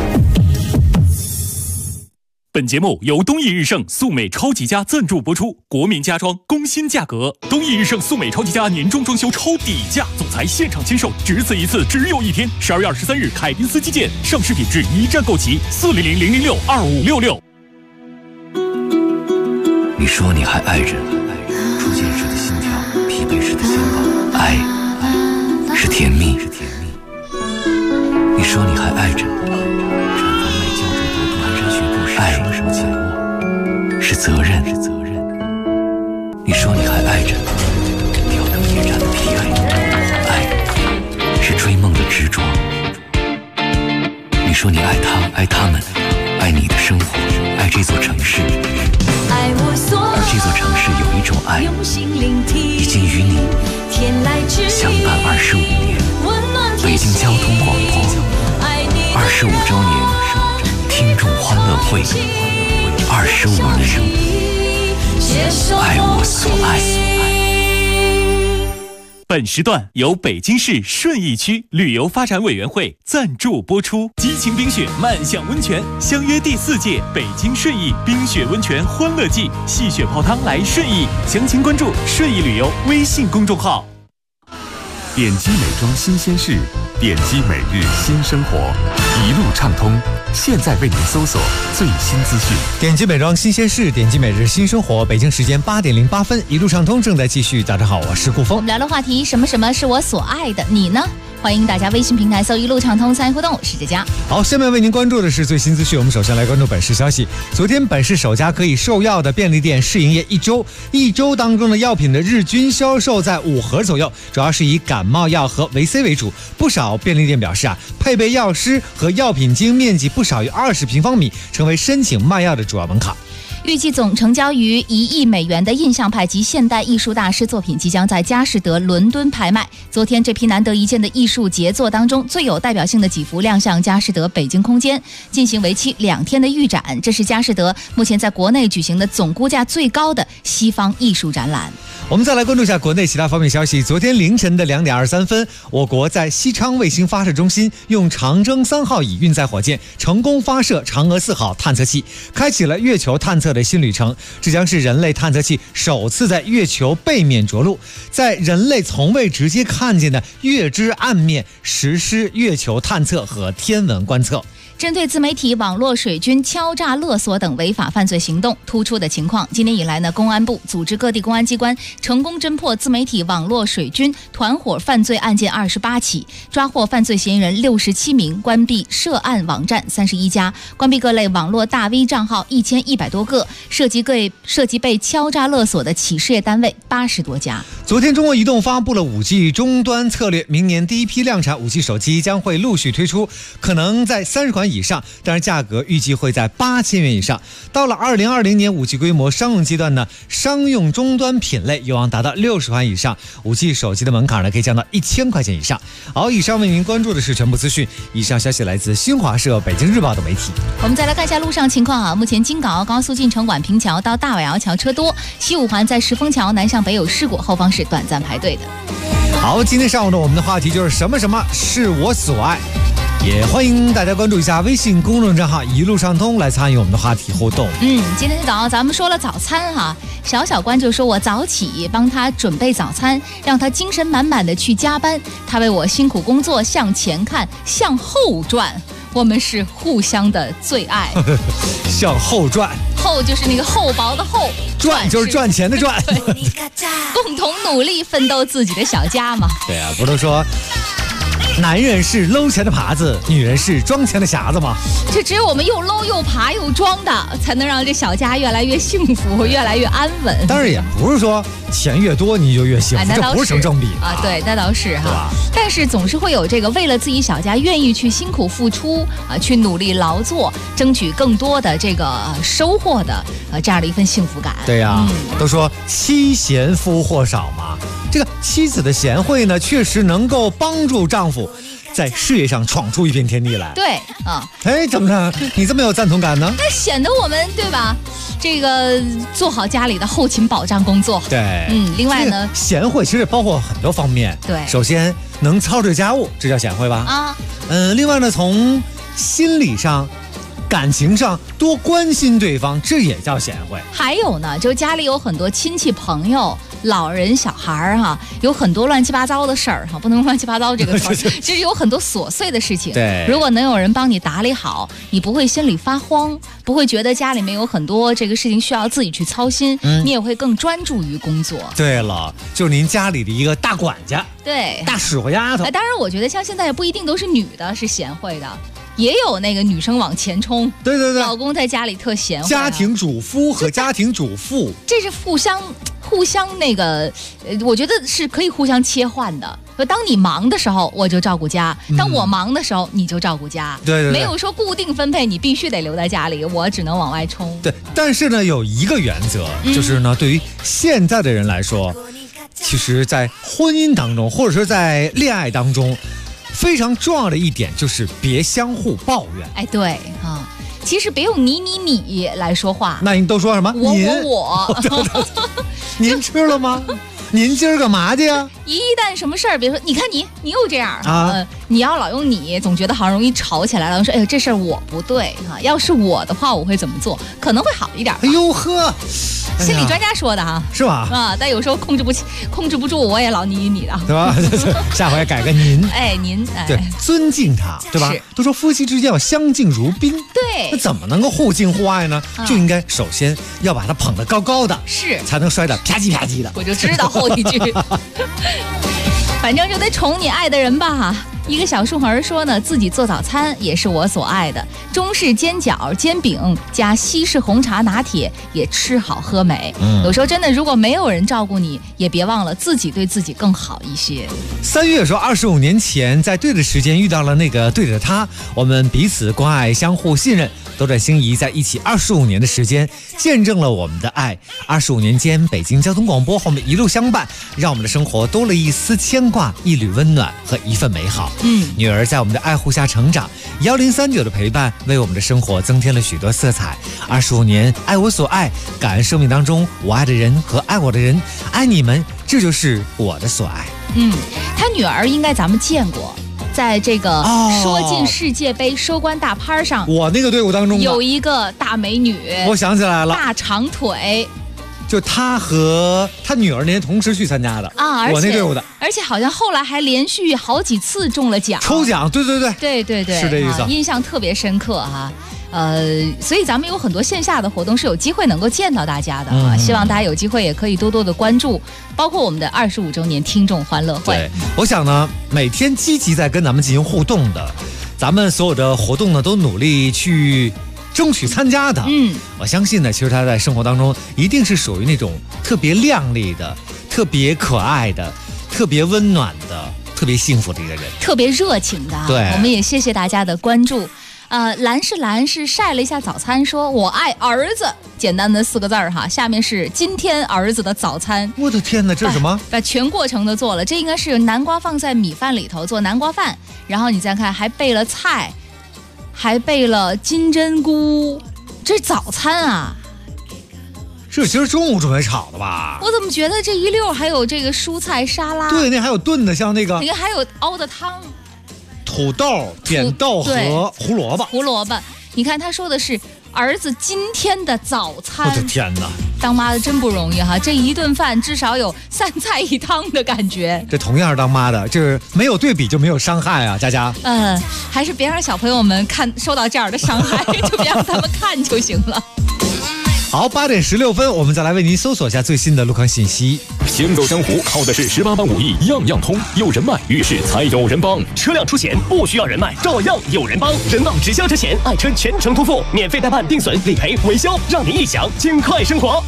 本节目由东益日盛速美超级家赞助播出，国民家装工薪价格，东益日盛速美超级家年终装修超底价，总裁现场签售，只此一次，只有1天，12月23日凯宾斯基建，上市品质一站购齐，400-006-2566。 你说你还爱着，初见时的心跳，疲惫时的肩膀，爱是甜蜜。你说你还爱着，爱是责任。你说你还爱着，挑灯夜战的疲惫，爱是追梦的执着。你说你爱他，爱他们，爱你的生活，爱这座城市。而这座城市有一种爱，已经与你相伴25年。北京交通广播25周年听众欢乐会，25年，爱我所爱。 本时段由北京市顺义区旅游发展委员会赞助播出。激情冰雪，漫享温泉，相约第4届北京顺义冰雪温泉欢乐季，戏雪泡汤来顺义，详情关注顺义旅游微信公众号。 点击美妆新鲜事，点击每日新生活，一路畅通。现在为您搜索最新资讯。 点击美妆新鲜事，点击每日新生活。北京时间8点08分，一路畅通正在继续。早上好，我是顾峰。 我们聊的话题，什么是我所爱的？你呢？ 欢迎大家微信平台搜一路畅通参与互动，我是佳佳。 好，下面为您关注的是最新资讯。我们首先来关注本市消息。昨天，本市首家可以售药的便利店试营业一周当中的药品的日均销售在5盒左右，主要是以感冒药和维 C 为主。不少便利店表示配备药师和药品经营面积不少于20平方米，成为申请卖药的主要门槛。 预计总成交于1亿美元的印象派及现代艺术大师作品即将在佳士得伦敦拍卖。昨天，这批难得一见的艺术杰作当中，最有代表性的几幅亮相佳士得北京空间，进行为期2天的预展。这是佳士得目前在国内举行的总估价最高的西方艺术展览。 我们再来关注一下国内其他方面消息。昨天凌晨的2点23分，我国在西昌卫星发射中心用长征3号乙运载火箭成功发射嫦娥4号探测器，开启了月球探测的新旅程。这将是人类探测器首次在月球背面着陆，在人类从未直接看见的月之暗面实施月球探测和天文观测。 针对自媒体网络水军敲诈勒索等违法犯罪行动突出的情况，今年以来呢，公安部组织各地公安机关成功侦破自媒体网络水军团伙犯罪案件28起，抓获犯罪嫌疑人67名，关闭涉案网站31家，关闭各类网络大 V 账号1100多个，涉及被敲诈勒索的企事业单位80多家。 昨天，中国移动发布了5G 终端策略，明年第一批量产5G 手机将会陆续推出，可能在30款以上，但是价格预计会在8000元以上。到了2020年5G 规模商用阶段呢，商用终端品类有望达到60款以上，5G 手机的门槛呢可以降到1000块钱以上。好，以上为您关注的是全部资讯。以上消息来自新华社、北京日报的媒体。 我们再来看一下路上情况目前京港澳高速进城宛平桥到大尾窑桥车多，西五环在石峰桥南向北有事故，后方是短暂排队的。 好，今天上午呢，我们的话题就是什么是我所爱。也欢迎大家关注一下微信公众账号一路畅通来参与我们的话题互动。 今天早上咱们说了早餐小关就说我早起帮他准备早餐，让他精神满满的去加班，他为我辛苦工作向前看，向后转，我们是互相的最爱。 向后转， 后就是那个厚薄的厚， 赚就是赚钱的赚。 共同努力奋斗自己的小家嘛。 对啊，不都说男人是搂钱的耙子，女人是装钱的匣子吗？ 这只有我们又搂又耙又装的，才能让这小家越来越幸福，越来越安稳。 当然也不是说钱越多你就越幸福，这不是成正比对，那倒是但是总是会有这个为了自己小家愿意去辛苦付出去努力劳作，争取更多的这个收获的这样的一份幸福感。 对呀，都说妻贤夫祸少嘛。这个妻子的贤惠呢，确实能够帮助丈夫在事业上闯出一片天地来。 对怎么着？你这么有赞同感呢？ 那显得我们对吧？这个做好家里的后勤保障工作。 对， 另外呢， 贤惠其实包括很多方面。 对， 首先能操持家务，这叫贤惠吧？另外呢，从心理上、感情上多关心对方，这也叫贤惠。 还有呢，就家里有很多亲戚朋友。老人小孩有很多乱七八糟的事儿不能用乱七八糟这个词就是有很多琐碎的事情。 对， 如果能有人帮你打理好，你不会心里发慌，不会觉得家里面有很多这个事情需要自己去操心，你也会更专注于工作。 对了，就是您家里的一个大管家， 对， 大使唤丫头。 当然，我觉得像现在也不一定都是女的是贤惠的。也有那个女生往前冲， 对， 老公在家里特贤惠。 家庭主夫和家庭主妇， 这是互相那个，我觉得是可以互相切换的。当你忙的时候，我就照顾家；当我忙的时候，你就照顾家。 对， 没有说固定分配，你必须得留在家里，我只能往外冲。 对，但是呢，有一个原则，就是呢，对于现在的人来说，其实，在婚姻当中，或者说在恋爱当中。非常重要的一点就是别相互抱怨。 对其实别用你来说话。 那您都说什么？ 我。 您吃了吗？您今儿干嘛去呀？ 一旦什么事儿，别说，你看你又这样你要老用你，总觉得好像容易吵起来了。说，哎呦，这事儿我不对要是我的话，我会怎么做？可能会好一点。 哎呦呵， 心理专家说的是吧？ 但有时候控制不住，我也老你的， 对吧？下回改个您。 您对，尊敬他，对吧？都说夫妻之间要相敬如宾， 对， 那怎么能够互敬互爱呢？就应该首先要把他捧得高高的， 是， 才能摔得啪叽啪叽的。 我就知道后一句。反反正就得宠你爱的人吧。一个小树儿说呢，自己做早餐也是我所爱的，中式煎饺、煎饼加西式红茶拿铁，也吃好喝美。有时候真的，如果没有人照顾你，也别忘了自己对自己更好一些。 3月说，25年前在对的时间遇到了那个对的他，我们彼此关爱，相互信任，斗转星移，在一起25年的时间，见证了我们的爱。25年间，北京交通广播和我们一路相伴，让我们的生活多了一丝牵挂，一缕温暖和一份美好。女儿在我们的爱护下成长，1039的陪伴为我们的生活增添了许多色彩。25年，爱我所爱，感恩生命当中我爱的人和爱我的人，爱你们，这就是我的所爱。 他女儿应该咱们见过。在这个说进世界杯收官大拍上， 我那个队伍当中有一个大美女， 我想起来了， 大长腿， 就他和他女儿那天同时去参加的啊， 我那队伍的， 而且好像后来还连续好几次中了奖， 抽奖，对， 是这意思， 印象特别深刻哈。所以咱们有很多线下的活动是有机会能够见到大家的啊，希望大家有机会也可以多多的关注，包括我们的25周年听众欢乐会。 对，我想呢，每天积极在跟咱们进行互动的，咱们所有的活动呢，都努力去争取参加的。我相信呢，其实他在生活当中一定是属于那种特别亮丽的、特别可爱的、特别温暖的、特别幸福的一个人， 特别热情的。 对， 我们也谢谢大家的关注。蓝是晒了一下早餐，说我爱儿子，简单的4个字哈。下面是今天儿子的早餐。 我的天哪，这是什么？ 把全过程都做了，这应该是南瓜放在米饭里头做南瓜饭，然后你再看还备了菜，还备了金针菇，这是早餐啊。 这今儿中午准备炒的吧？ 我怎么觉得这一溜还有这个蔬菜沙拉？ 对，那还有炖的，像那个， 你看还有熬的汤。 土豆、扁豆和胡萝卜， 你看他说的是儿子今天的早餐。 我的天哪， 当妈的真不容易哈！这一顿饭至少有3菜1汤的感觉。 这同样是当妈的，就是没有对比就没有伤害啊，佳佳。 还是别让小朋友们受到这样的伤害，就别让他们看就行了。 好，8点16分，我们再来为您搜索一下最新的路况信息。 行走江湖靠的是18般武艺，样样通，有人脉，遇事才有人帮。 车辆出险不需要人脉，照样有人帮。人保直销车险，爱车全程托付，免费代办、定损、理赔、维修，让您一享尽快生活。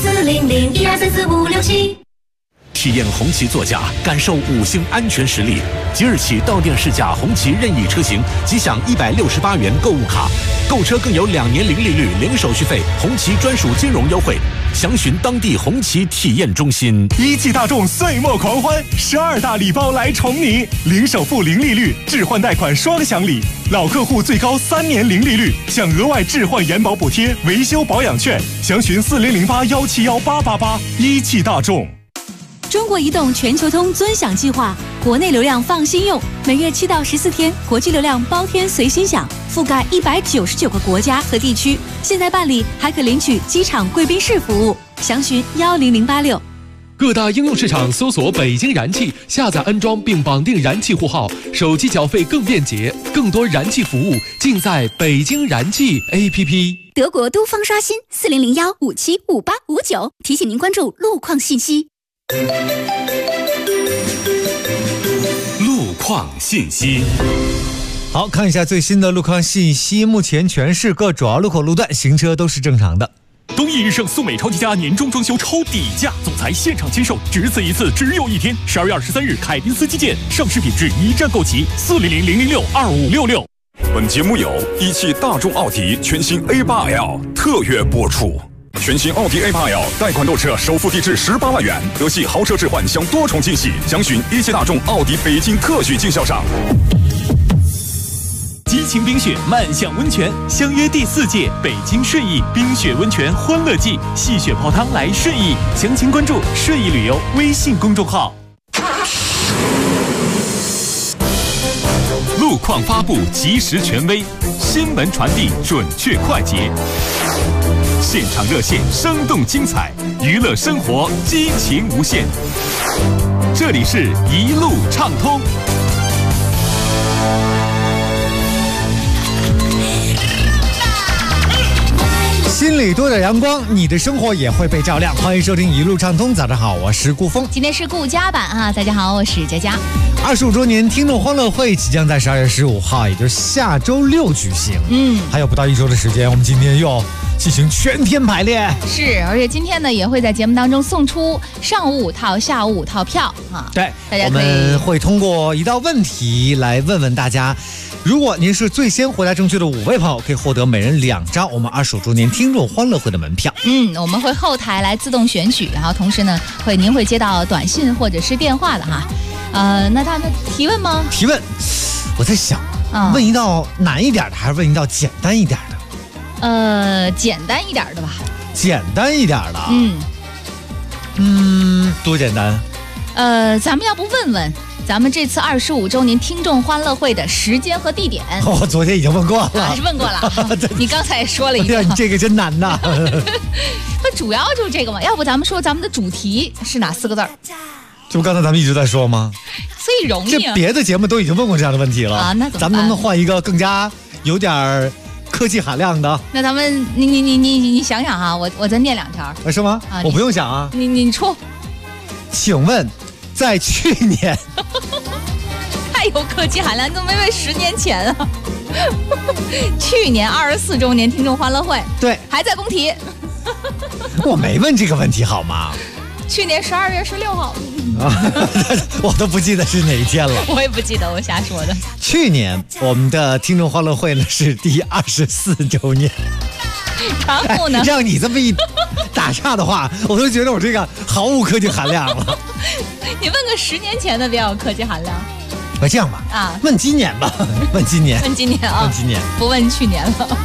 400-1234567。 体验红旗座驾，感受5星安全实力。即日起到店试驾红旗任意车型，即享168元购物卡，购车更有2年零利率、零手续费，红旗专属金融优惠。详询当地红旗体验中心。 一汽大众岁末狂欢，12大礼包来宠你，零首付、零利率，置换贷款双享礼，老客户最高3年零利率，享额外置换延保补贴、维修保养券。详询4008171888。一汽大众。 中国移动全球通尊享计划，国内流量放心用，每月7到14天，国际流量包天随心享，覆盖199个国家和地区。现在办理还可领取机场贵宾室服务，详询10086。 各大应用市场搜索北京燃气，下载安装并绑定燃气户号，手机缴费更便捷，更多燃气服务尽在北京燃气 APP。 德国都方刷新4001575859，提醒您关注路况信息。 路况信息。 好，看一下最新的路况信息。目前全市各主要路口路段行车都是正常的。 东义日盛苏美超级家年终装修抽底价，总裁现场签售，只此一次，只有1天。12月23日，凯宾斯基建，上市品质一站购齐，400-006-2566。 本节目由一汽大众奥迪全新 A8L 特约播出。全新奥迪 A8L 贷款购车首付低至18万元，德系豪车置换享多重惊喜，详询一汽大众奥迪北京特许经销商。 激情冰雪，漫享温泉，相约第4届北京顺义冰雪温泉欢乐季，戏雪泡汤来顺义，详情关注顺义旅游微信公众号。 路况发布及时权威，新闻传递准确快捷，现场热线生动精彩，娱乐生活激情无限。这里是一路畅通。 心心里多点阳光，你的生活也会被照亮。欢迎收听一路畅通，早上好，我是顾峰。 今天是顾家版啊，大家好，我是佳佳。 25周年听众欢乐会即将在12月15号，也就是下周6举行。还有不到1周的时间，我们今天又进行全天排练。 是，而且今天呢也会在节目当中送出上午5套、下午5套票啊。 对， 大家可以， 我们会通过一道问题来问问大家。如果您是最先回答正确的5位朋友，可以获得每人2张我们25周年听众欢乐会的门票。 我们会后台来自动选取，然后同时呢，您会接到短信或者是电话的哈。那他们提问吗？ 提问，我在想，问一道难一点的，还是问一道简单一点的？简单一点的吧。 简单一点的。多简单？ 咱们要不问问？咱们这次25周年听众欢乐会的时间和地点， 我昨天已经问过了， 还是问过了。你刚才也说了一个，这个真难呐。 那主要就是这个嘛，要不咱们说咱们的主题是哪4个字儿？ 这不刚才咱们一直在说吗？ 所以容易。 这别的节目都已经问过这样的问题了啊，那怎么办？ 咱们能不能换一个更加有点科技含量的？ 那咱们你想想啊，我再念2条。 是吗？我不用想啊。 你出。 请问。在去年太有科技含量，都没问10年前啊。去年24周年听众欢乐会， 对， 还在公题。 我没问这个问题好吗？ 去年12月16号我都不记得是哪一天了。 我也不记得，我瞎说的。 去年我们的听众欢乐会呢是第24周年。 然后呢？ 让你这么一打岔的话，我都觉得我这个毫无科技含量了。 你问个10年前的比较有科技含量。 这样吧，问今年吧，问今年， 问今年啊， 问今年， 不问去年了。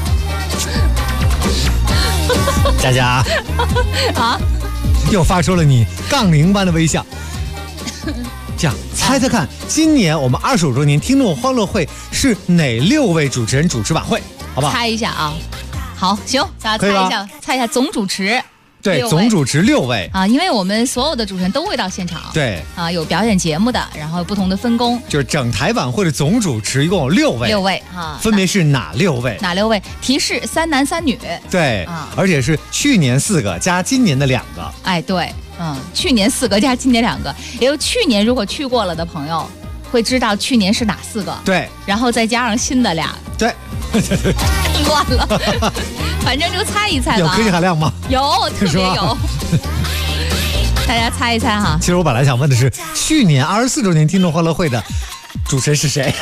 佳佳又发出了你杠铃般的微笑。这样，猜猜看，今年我们25周年听众欢乐会是哪6位主持人主持晚会？好不好？ 猜一下啊。好，行，大家猜一下总主持。 对，总主持6位啊，因为我们所有的主持人都会到现场。 对啊，有表演节目的，然后有不同的分工。 就是整台晚会的总主持一共有6位。6 位啊， 分别是哪6位？ 哪6位？提示3男3女。 对啊，而且是去年4个加今年的2个。 哎，对，去年4个加今年2个，也就去年如果去过了的朋友会知道去年是哪4个。 对， 然后再加上新的2。 对。 乱了，反正就猜一猜吧。 有科技含量吗？ 有，特别有。大家猜一猜哈。 其实我本来想问的是，去年24周年听众欢乐会的主持人是谁？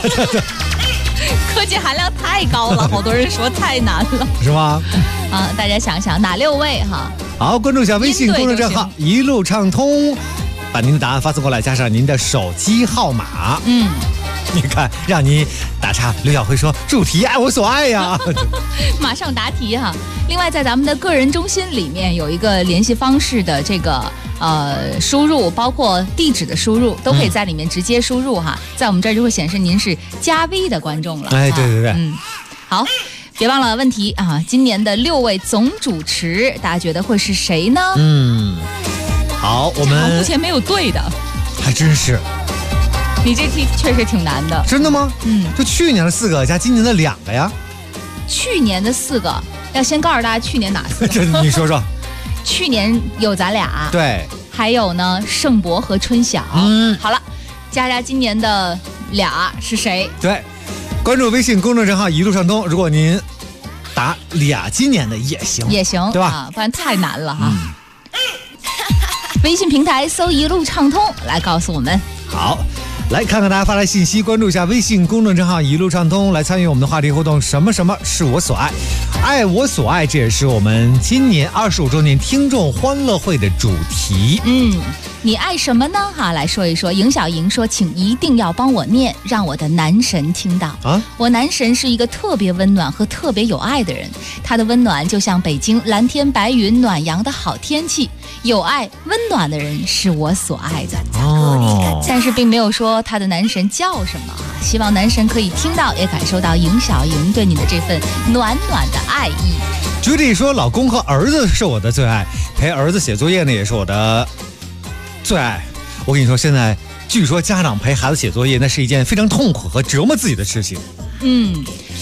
科技含量太高了，好多人说太难了， 是吗？ 大家想想哪6位哈？ 好，关注一下微信公众账号一路畅通，把您的答案发送过来，加上您的手机号码。你看，让你打岔，刘晓辉说主题爱我所爱呀， 马上答题哈。另外，在咱们的个人中心里面有一个联系方式的这个输入，包括地址的输入，都可以在里面直接输入哈，在我们这儿就会显示您是加 V 的观众了。 哎，对对对， 好，别忘了问题啊，今年的6位总主持，大家觉得会是谁呢？ 好，我们目前没有对的， 还真是。 你这题确实挺难的。 真的吗？就去年的4个加今年的2个呀。 去年的4个，要先告诉大家去年哪4个。 你说说。 去年有咱俩。 对。 还有呢，盛博和春晓。好了，佳今年的2是谁？ 对，关注微信公众账号一路畅通，如果您答2今年的也行，对吧？ 不然太难了哈。微信平台搜一路畅通来告诉我们。 好。来看看大家发来信息，关注一下微信公众账号一路畅通，来参与我们的话题互动。什么是我所爱？爱我所爱，这也是我们今年25周年听众欢乐会的主题。 你爱什么呢？来说一说。尹小莹说，请一定要帮我念，让我的男神听到。我男神是一个特别温暖和特别有爱的人，他的温暖就像北京蓝天白云暖阳的好天气，有爱温暖的人是我所爱的。但是并没有说他的男神叫什么，希望男神可以听到，也感受到尹小莹对你的这份暖暖的爱意。 Judy 说，老公和儿子是我的最爱，陪儿子写作业呢也是我的最爱。我跟你说，现在据说家长陪孩子写作业那是一件非常痛苦和折磨自己的事情。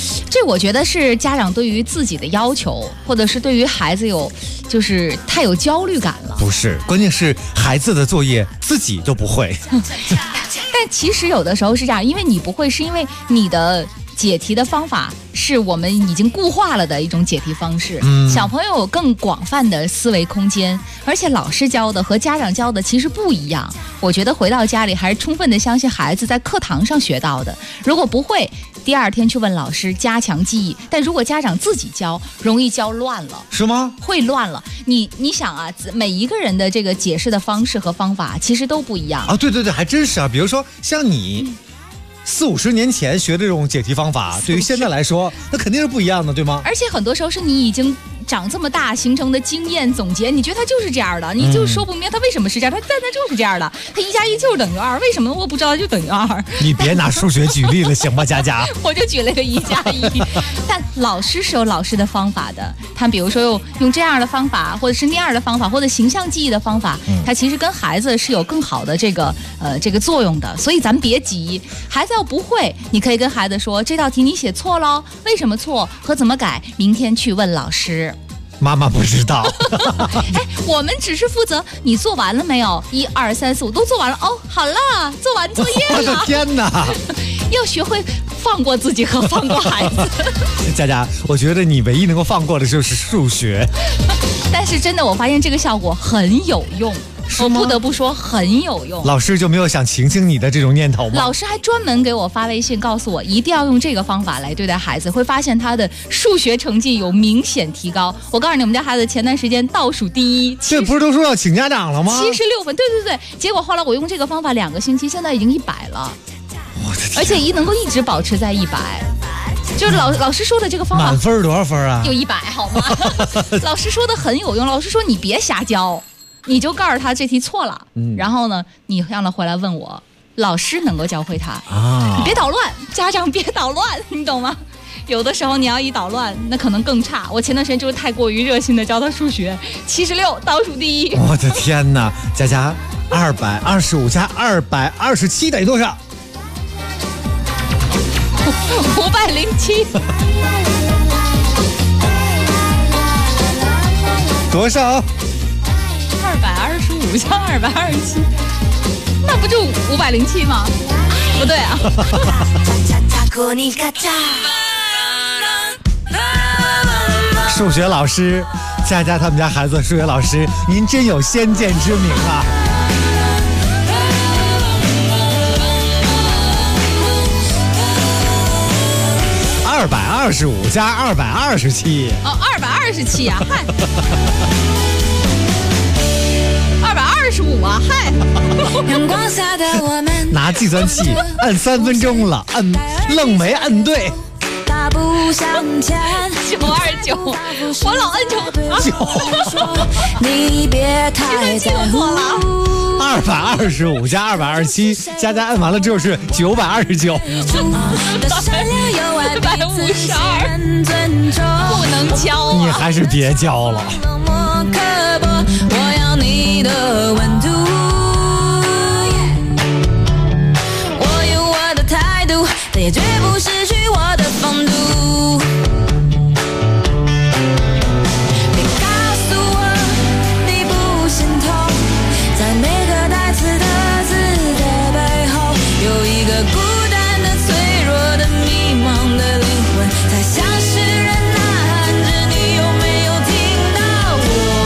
这我觉得是家长对于自己的要求，或者是对于孩子就是太有焦虑感了。 不是，关键是孩子的作业自己都不会。 但其实有的时候是这样，因为你不会，是因为你的解题的方法是我们已经固化了的一种解题方式。小朋友有更广泛的思维空间，而且老师教的和家长教的其实不一样。我觉得回到家里还是充分的相信孩子在课堂上学到的，如果不会，第二天去问老师加强记忆。但如果家长自己教，容易教乱了。 是吗？ 会乱了。你想啊，每一个人的这个解释的方式和方法其实都不一样啊。对对对，还真是啊。比如说像你40-50年前学的这种解题方法，对于现在来说，那肯定是不一样的，对吗？ 而且很多时候是你已经长这么大形成的经验总结，你觉得他就是这样的，你就说不明白他为什么是这样，他就是这样的，他1+1就是等于2，为什么我不知道就等于2？ 你别拿数学举例了，行吧，佳佳？ 我就举了个1+1，但老师是有老师的方法的，他比如说用这样的方法，或者是那样的方法，或者形象记忆的方法，他其实跟孩子是有更好的这个作用的，所以咱们别急，孩子要不会，你可以跟孩子说这道题你写错了，为什么错和怎么改，明天去问老师。 妈妈不知道。 哎，我们只是负责你做完了没有，1、2、3、4、5都做完了哦，好了，做完作业了。 我的天哪！ 要学会放过自己和放过孩子。 佳佳，我觉得你唯一能够放过的就是数学。 但是真的，我发现这个效果很有用。我不得不说很有用。 老师就没有想请你的这种念头吗？ 老师还专门给我发微信告诉我，一定要用这个方法来对待孩子，会发现他的数学成绩有明显提高。我告诉你，我们家孩子前段时间倒数第1， 这不是都说要请家长了吗 ？76分，对对对。结果后来我用这个方法2个星期，现在已经100了，而且能够一直保持在100。就是老师说的这个方法， 满分多少分啊？ 有100，好吗？老师说的很有用，老师说你别瞎教。你就告诉他这题错了，然后呢，你让他回来问我，老师能够教会他啊。你别捣乱，家长别捣乱，你懂吗？有的时候你要一捣乱，那可能更差。我前段时间就是太过于热心的教他数学，76倒数第1。 我的天哪，佳佳，225加227等于多少 ？507。 多少 ？225加227，那不就507吗？不对啊。 数学老师，佳佳他们家孩子数学老师，您真有先见之明啊！225加227。 哦，227呀，嗨。225啊，嗨！ 拿计算器按3分钟了，愣没按对。 929，我老摁9。你别太在乎了。 225加227，佳佳按完了之后是929。 152，不能教啊！ 你还是别教了。 我要你的温度，我有我的态度，但也绝不失去我的风度。别告诉我你不心痛，在每个带刺的字的背后，有一个孤单的、脆弱的、迷茫的灵魂，在向世人呐喊着，你有没有听到我？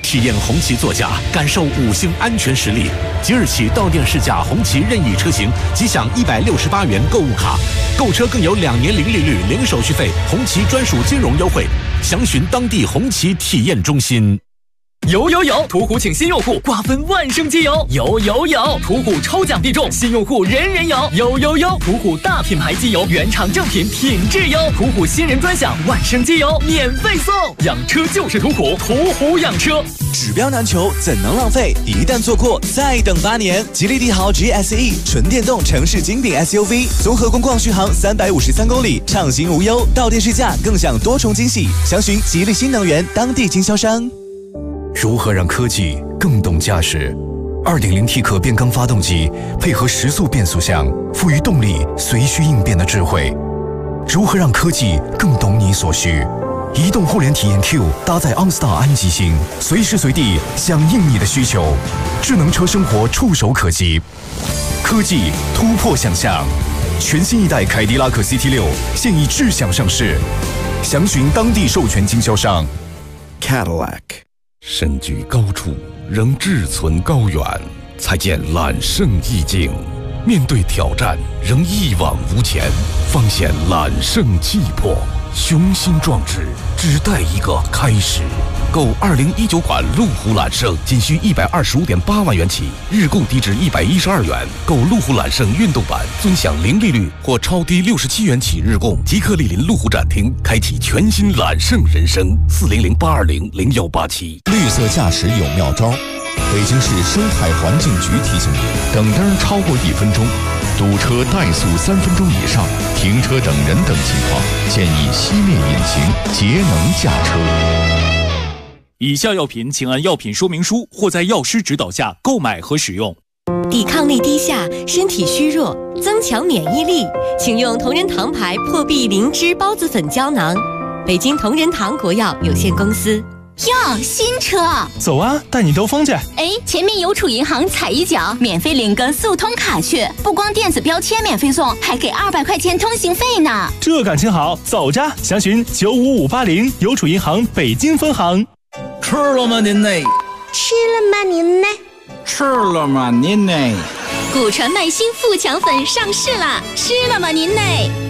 体验红旗座驾，感受5星安全实力。即日起到店试驾红旗任意车型，即享168元购物卡，购车更有2年零利率、零手续费，红旗专属金融优惠。详询当地红旗体验中心。 有！途虎请新用户瓜分万圣节有！有！途虎抽奖必中，新用户人人有！有！途虎大品牌机油，原厂正品，品质优！途虎新人专享万圣节油免费送！养车就是途虎，途虎养车。 指标难求，怎能浪费？一旦错过，再等8年。吉利帝豪 GSE 纯电动城市精品 SUV， 综合公况续航353公里，畅行无忧。到店试驾更享多重惊喜，详询吉利新能源当地经销商。 如何让科技更懂驾驶？ 2.0T 可变缸发动机配合时速变速箱，赋予动力随需应变的智慧。如何让科技更懂你所需？移动互联体验 Q 搭载 OnStar 安吉星，随时随地响应你的需求。智能车生活触手可及，科技突破想象。全新一代凯迪拉克 CT6 现已智享上市，详询当地授权经销商。 Cadillac。 身居高处，仍志存高远，才见揽胜意境；面对挑战，仍一往无前，方显揽胜气魄。雄心壮志，只待一个开始。购2019款路虎揽胜，仅需125.8万元起，日供低至112元。购路虎揽胜运动版，尊享零利率或超低67元起日供。即刻莅临路虎展厅，开启全新揽胜人生。400-820-0187。 绿色驾驶有妙招。北京市生态环境局提醒您：等灯超过1分钟，堵车怠速3分钟以上，停车等人等情况，建议熄灭引擎，节能驾车。 以下药品请按药品说明书或在药师指导下购买和使用。 抵抗力低下，身体虚弱，增强免疫力，请用同仁堂牌破壁灵芝孢子粉胶囊。北京同仁堂国药有限公司。 哟，新车！ 走啊，带你兜风去。 哎，前面邮储银行踩一脚，免费领个速通卡去，不光电子标签免费送，还给200块钱通行费呢。 这感情好，走着！详询95580邮储银行北京分行。 吃了吗您呢？ 吃了吗您呢？ 吃了吗您呢？ 古传麦新富强粉上市了，吃了吗您呢？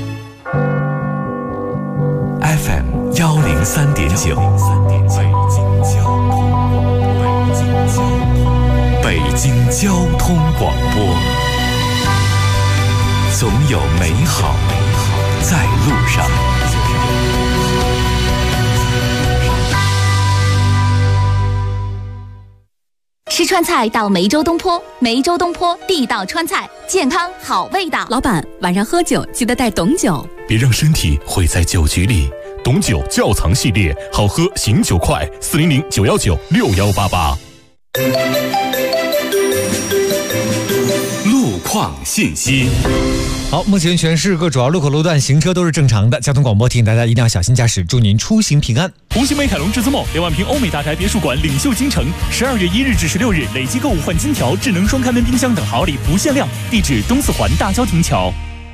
FM 103.9，北京交通广播，总有美好在路上。 吃川菜到梅州东坡，梅州东坡地道川菜，健康好味道。 老板，晚上喝酒记得带董酒， 别让身体毁在酒局里。董酒窖藏系列，好喝醒酒快，400-919-6188。 路况信息。 好，目前全市各主要路口路段行车都是正常的。交通广播提醒大家一定要小心驾驶，祝您出行平安。 同心美凯龙至尊梦2万平欧美大宅别墅馆领袖京城，12月1日至16日累计购物换金条、智能双开门冰箱等好礼不限量。地址东四环大郊亭桥。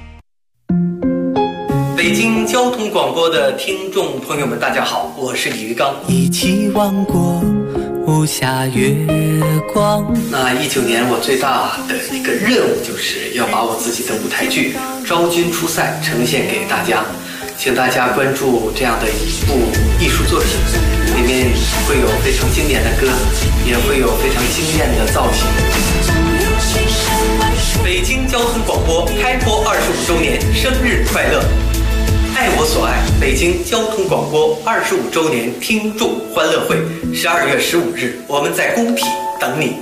北京交通广播的听众朋友们，大家好，我是李玉刚。 一起望过无暇月光。 那19年我最大的一个任务就是要把我自己的舞台剧《昭君出塞》呈现给大家，请大家关注这样的一部艺术作品，里面会有非常经典的歌，也会有非常惊艳的造型。北京交通广播开播25周年生日快乐！爱我所爱，北京交通广播25周年听众欢乐会，12月15日，我们在工体等你。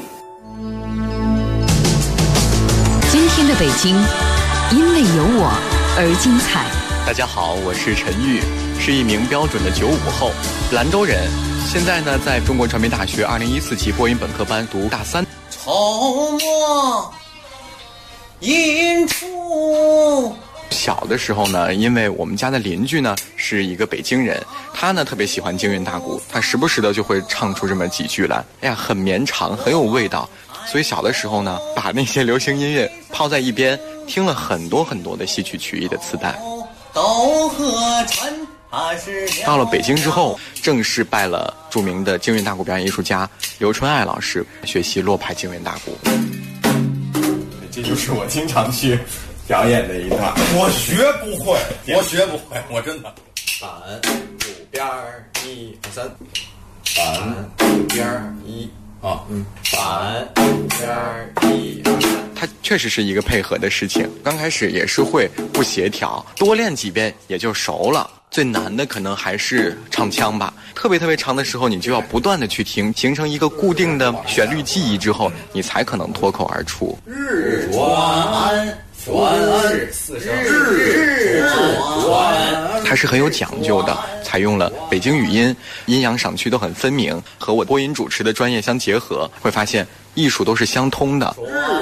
今天的北京，因为有我而精彩。 大家好，我是陈玉，是一名标准的95后，兰州人，现在呢在中国传媒大学2014期播音本科班读大3。 筹莫引出。 小的时候呢，因为我们家的邻居呢是一个北京人，他呢特别喜欢京韵大鼓，他时不时的就会唱出这么几句来，哎呀，很绵长，很有味道。所以小的时候呢，把那些流行音乐抛在一边，听了很多很多的戏曲曲艺的磁带。 斗河传到了北京之后，正式拜了著名的京韵大鼓表演艺术家刘春爱老师学习落牌京韵大鼓。 这就是我经常去表演的一段。我学不会，我真的。 反五边1、2、3，反五边1啊，反五边1、2、3。 它确实是一个配合的事情，刚开始也是会不协调，多练几遍也就熟了。最难的可能还是唱腔吧，特别长的时候，你就要不断的去听，形成一个固定的旋律记忆之后，你才可能脱口而出。 日转4声，日转， 它是很有讲究的，采用了北京语音，阴阳赏区都很分明，和我播音主持的专业相结合，会发现艺术都是相通的。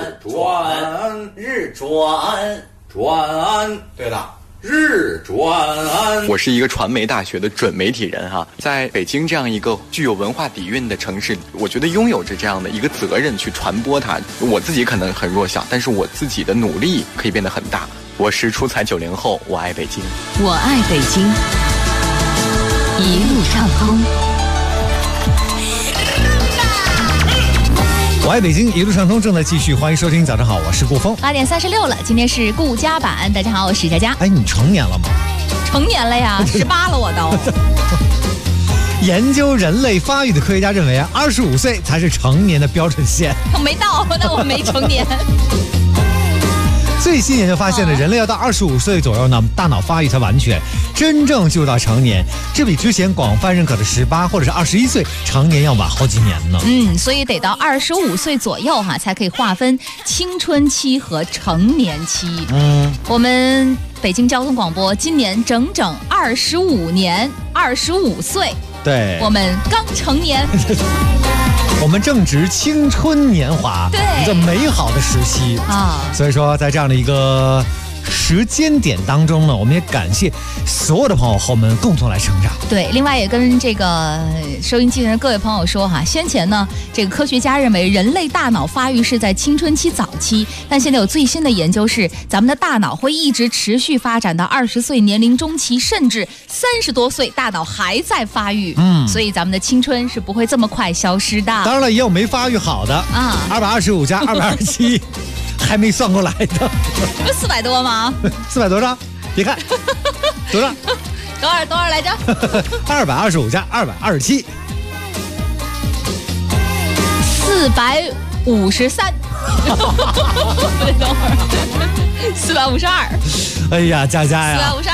日转，对的。日转， 我是一个传媒大学的准媒体人哈，在北京这样一个具有文化底蕴的城市，我觉得拥有着这样的一个责任去传播它。我自己可能很弱小，但是我自己的努力可以变得很大。我是出彩90后，我爱北京， 我爱北京，一路畅通。 我爱北京，一路畅通正在继续，欢迎收听早上好，我是顾峰。 8点36了，今天是顾家版，大家好，我是佳佳。 哎，你成年了吗？ 成年了呀，18了我都。 研究人类发育的科学家认为啊，25岁才是成年的标准线。 我没到，那我没成年。 最新研究发现呢，人类要到25岁左右呢，大脑发育才完全，真正就到成年，这比之前广泛认可的18或者是21岁成年要晚好几年呢。 所以得到25岁左右才可以划分青春期和成年期。我们北京交通广播今年整整25年，25岁， 对， 我们刚成年。 我们正值青春年华， 对， 一个美好的时期啊。所以说，在这样的一个时间点当中呢，我们也感谢所有的朋友和我们共同来成长。 对，另外也跟这个收音机的各位朋友说哈，先前呢，这个科学家认为人类大脑发育是在青春期早期，但现在有最新的研究是，咱们的大脑会一直持续发展到20岁年龄中期，甚至30多岁，大脑还在发育。所以咱们的青春是不会这么快消失的。 当然了，也有没发育好的啊，225加227。还没算过来的， 不400多吗 ？400多少？别看，多少？ 多少来着 ？225加227，453。 不对，等会儿，452。 哎呀，佳佳呀 ，452。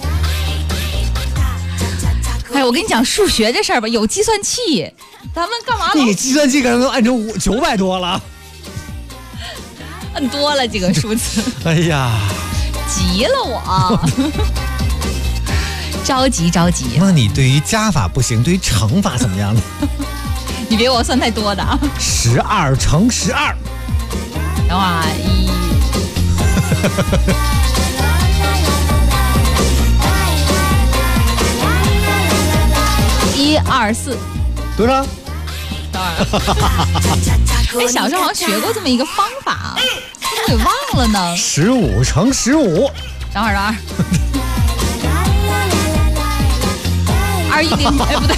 哎，我跟你讲数学这事儿吧，有计算器，咱们干嘛？ 你计算器可能都按成900多了。 按多了几个数字， 哎呀， 急了我，着急。 那你对于加法不行，对于乘法怎么样呢？ 你别给我算太多的啊 ！12乘12， 等会儿124， 多少？ 等会儿。哎，小时候好像学过这么一个方法啊，怎么给忘了呢 ？15乘15。 等会儿210，哎不对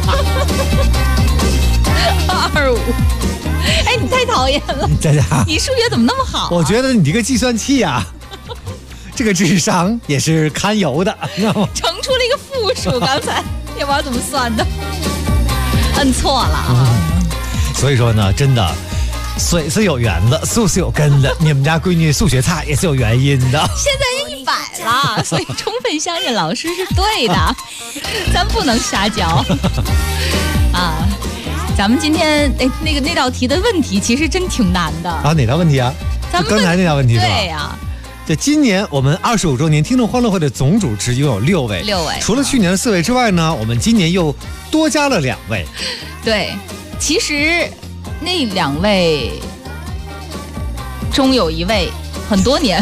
，25。哎，你太讨厌了， 佳佳， 你数学怎么那么好我觉得你这个计算器啊，这个智商也是堪忧的，你知道吗？ 乘出了一个负数，刚才也不知道怎么算的，摁错了啊。 所以说呢，真的，水是有源的，树是有根的。你们家闺女数学差也是有原因的。 现在也100了，所以充分相信老师是对的，咱不能瞎教啊。咱们今天那道题的问题其实真挺难的啊。哪道问题啊？ 咱们刚才那道问题是吧？ 对呀。 对，今年我们25周年听众欢乐会的总主持拥有6位，除了去年的4位之外呢，我们今年又多加了2位。 对。其实那2位中有1位很多年，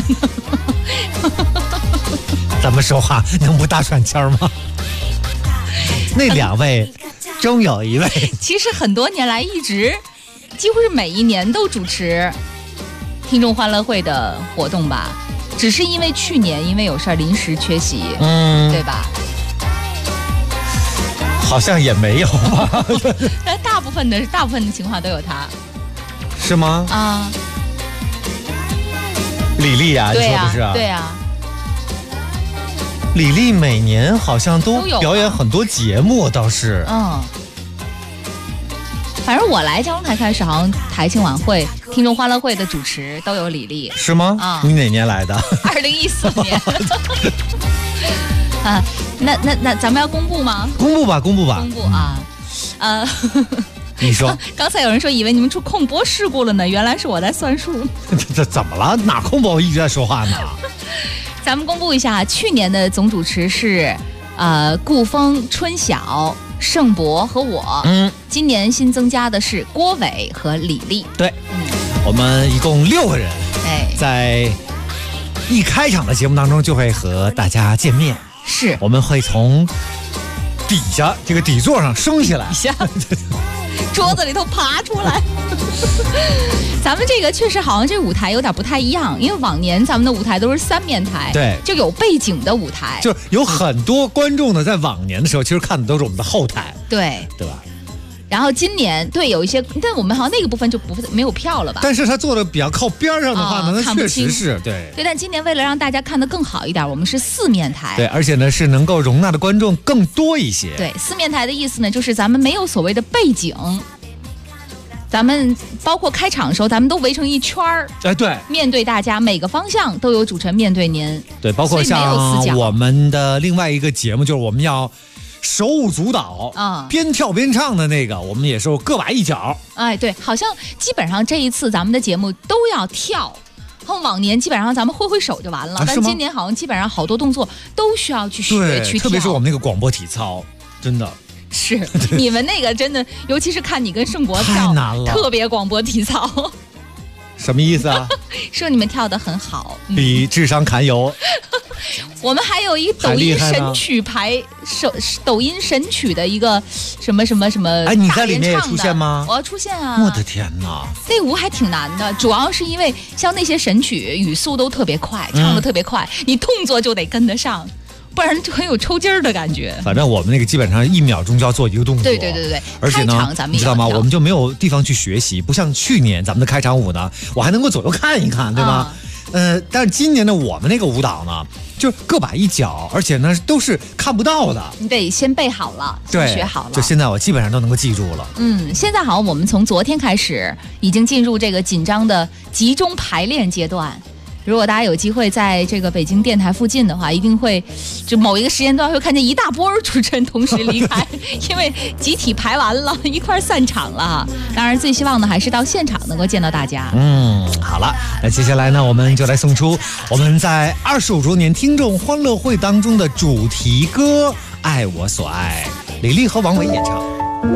怎么说话能不大喘气儿吗？那2位中有1位， 其实很多年来一直几乎是每一年都主持听众欢乐会的活动吧，只是因为去年因为有事儿临时缺席，对吧？ 好像也没有吧。 但大部分的情况都有他。 是吗？ 啊。 李丽啊，你说不是啊？ 对啊。 李丽每年好像都表演很多节目，倒是。 反正我来交通台开始，好像台庆晚会、听众欢乐会的主持都有李丽。 是吗？ 啊， 你哪年来的 ？2014年。啊，那咱们要公布吗？ 公布吧。 公布啊， 你说。 刚才有人说以为你们出空播事故了呢，原来是我在算数。 这怎么了？哪空播？我一直在说话呢。 咱们公布一下，去年的总主持是顾峰、春晓、盛博和我。今年新增加的是郭伟和李丽。 对，我们一共6个人。在一开场的节目当中就会和大家见面。 是， 我们会从底下这个底座上升起来， 桌子里头爬出来。咱们这个确实好像这舞台有点不太一样，因为往年咱们的舞台都是3面台， 对， 就有背景的舞台， 就有很多观众呢，在往年的时候其实看的都是我们的后台， 对吧？ 然后今年对有一些，但我们好像那个部分就没有票了吧？ 但是他做的比较靠边上的话呢，那确实是对。 但今年为了让大家看得更好一点，我们是4面台。 对，而且呢是能够容纳的观众更多一些。 对，4面台的意思呢，就是咱们没有所谓的背景，咱们包括开场的时候，咱们都围成一圈儿。 对， 面对大家，每个方向都有主持人面对您。 对，包括像我们的另外一个节目，就是我们要手舞足蹈边跳边唱的那个，我们也是各把一脚。 对，好像基本上这一次咱们的节目都要跳，往年基本上咱们挥手就完了，但今年好像基本上好多动作都需要去学去跳， 特别是我们那个广播体操，真的是你们那个真的，尤其是看你跟盛博跳， 太难了， 特别广播体操。 什么意思啊？ 说你们跳得很好， 比智商堪忧。 我们还有一抖音神曲抖音神曲的一个什么。 你在里面也出现吗？ 我要出现啊！ 我的天哪， 那舞还挺难的，主要是因为像那些神曲语速都特别快，唱得特别快，你动作就得跟得上。不然就很有抽筋儿的感觉。 反正我们那个基本上1秒钟就要做一个动作。 对。 而且呢，你知道吗？我们就没有地方去学习，不像去年咱们的开场舞呢，我还能够左右看一看，对吗？但是今年的我们那个舞蹈呢，就各把一脚，而且呢都是看不到的。 你得先背好了，先学好了。 就现在我基本上都能够记住了。 现在好像我们从昨天开始已经进入这个紧张的集中排练阶段。如果大家有机会在这个北京电台附近的话，一定会就某一个时间段会看见一大波主持人同时离开，因为集体排完了，一块散场了。当然，最希望的还是到现场能够见到大家。 好了，那接下来呢，我们就来送出我们在25周年听众欢乐会当中的主题歌《爱我所爱》，李丽和王维演唱。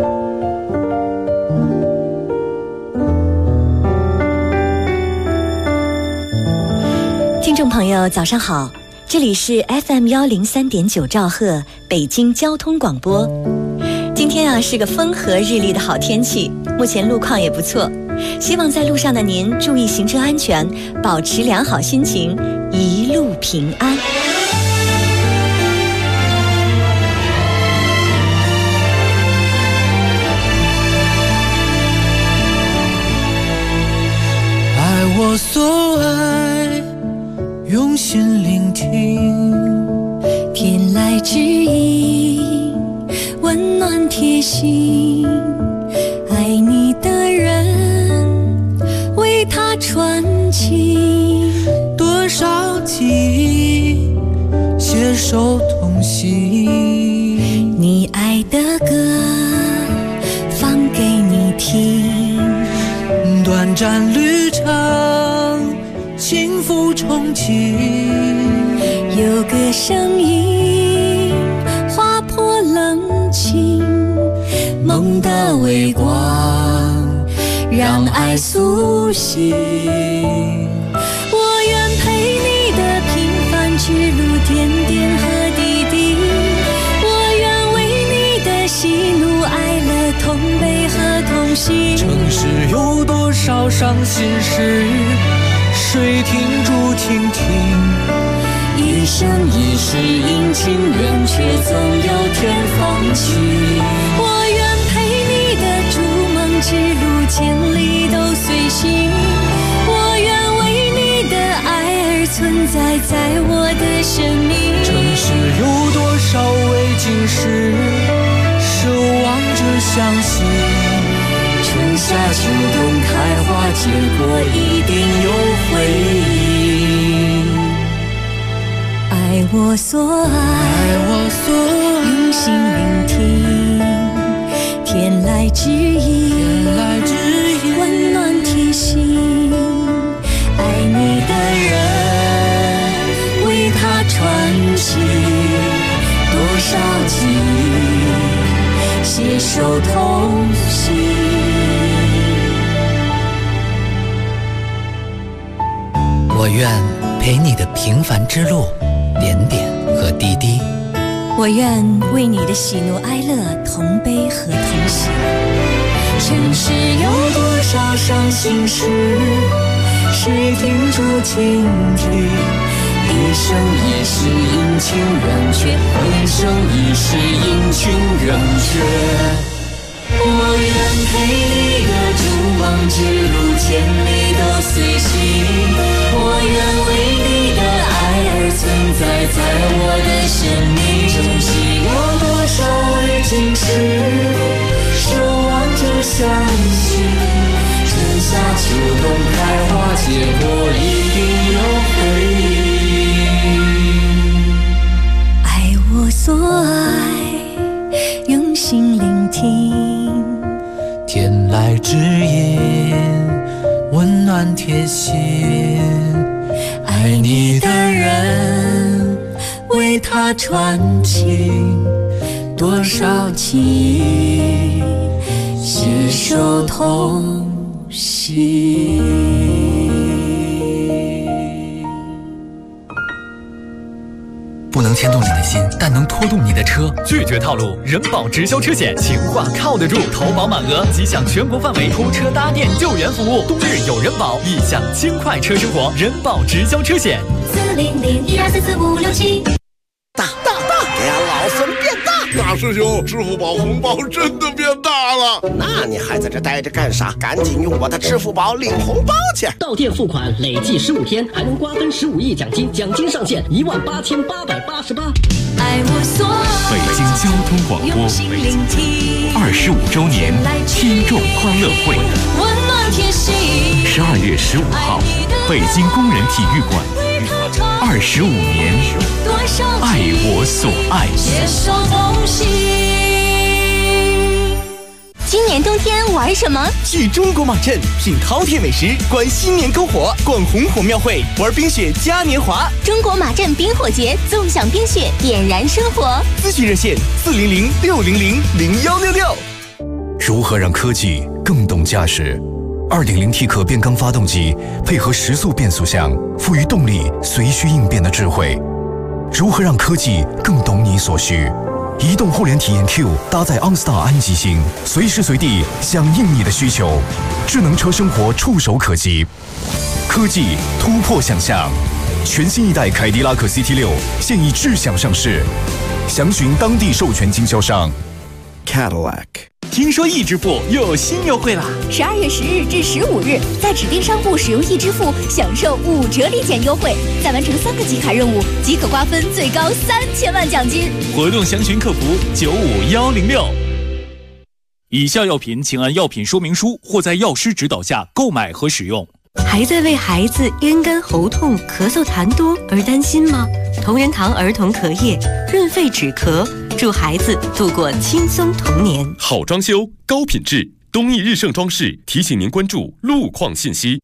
听众朋友早上好，这里是 FM103.9兆赫北京交通广播。今天是个风和日丽的好天气，目前路况也不错，希望在路上的您注意行车安全，保持良好心情，一路平安。 爱我所爱，用心聆听， 天籁之音，温暖贴心。爱你的人，为他传情， 多少记忆携手同行。 你爱的歌，放给你听。 短暂旅程，幸福憧憬， 有个声音划破冷清，梦的微光让爱苏醒。我愿陪你的平凡之路，点点和滴滴，我愿为你的喜怒哀乐同悲和同行。 城市有多少伤心事，谁听住听听？ 一生一世阴晴圆缺，总有天风起。 相信，春夏秋冬开花结果一定有回应。 爱我所爱，用心聆听，天籁之音，温暖贴心。爱你的人，为他传奇多少记忆，携手同行。 我愿陪你的平凡之路，点点和滴滴。 我愿为你的喜怒哀乐同悲和同喜。尘世有多少伤心事，谁停住倾听？一生一世阴晴圆缺，一生一世阴晴圆缺。我愿陪你的逐梦之路，千里都随行。我愿为你的爱而存在，在我的生命。珍惜有多少未经事，守望着相信，春夏秋冬开花结果一定有回应。爱我所爱，用心聆听， 天籁之音，温暖贴心。爱你的人，为他传情多少记忆，携手同行。 不能牵动你的心，但能拖动你的车。拒绝套路，人保直销车险，情话靠得住，投保满额即享全国范围拖车搭店救援服务。冬日有人保，立享轻快车生活。人保直销车险 400-1244-567。 大，给俺老孙变大！大师兄，支付宝红包真的变大了。那你还在这待着干啥？赶紧用我的支付宝领红包去！ 到店付款累计15天，还能瓜分15亿奖金，奖金上限18888。 爱我所爱， 北京交通广播25周年听众欢乐会， 温暖贴心。 12月15号，北京工人体育馆，25年，爱我所爱， 携手同行。 今年冬天玩什么？ 去中国马镇品饕餮美食，观新年篝火，逛红火庙会，玩冰雪嘉年华。 中国马镇冰火节，纵享冰雪，点燃生活。 咨询热线400-600-0166。 如何让科技更懂驾驶？2.0T 可变缸发动机配合时速变速箱，赋予动力随需应变的智慧。如何让科技更懂你所需？移动互联体验 Q 搭载 OnStar 安吉星，随时随地响应你的需求。智能车生活触手可及，科技突破想象。全新一代凯迪拉克 CT6 现已智享上市，详询当地授权经销商 Cadillac。 听说易支付又有新优惠啦 ！12月10日至15日，在指定商铺使用易支付，享受5折立减优惠，再完成3个集卡任务即可瓜分最高3000万奖金。 活动详询客服95106。以下药品请按药品说明书或在药师指导下购买和使用。 还在为孩子咽干喉痛、咳嗽痰多而担心吗？同仁堂儿童咳液润肺止咳，祝孩子度过轻松童年。 好装修，高品质，东义日盛装饰提醒您关注路况信息。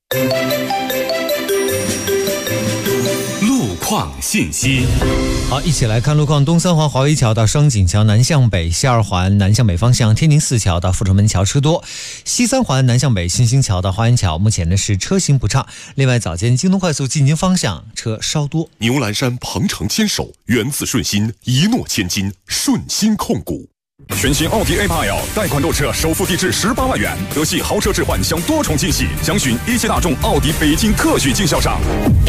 路况信息。 好，一起来看路况。东三环华威桥到双井桥南向北，西二环南向北方向天宁寺桥到阜成门桥车多，西三环南向北新兴桥到花园桥目前呢是车行不畅。另外早间京东快速进京方向车稍多。 牛栏山鹏程牵手，源自顺心，一诺千金，顺心控股。 全新奥迪 A8L 贷款购车，首付低至18万元，德系豪车置换享多重惊喜，详询一汽大众奥迪北京特许经销商。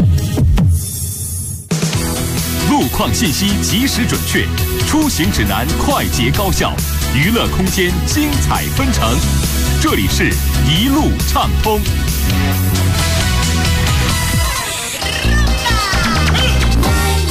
路况信息及时准确，出行指南快捷高效，娱乐空间精彩纷呈。这里是一路畅通。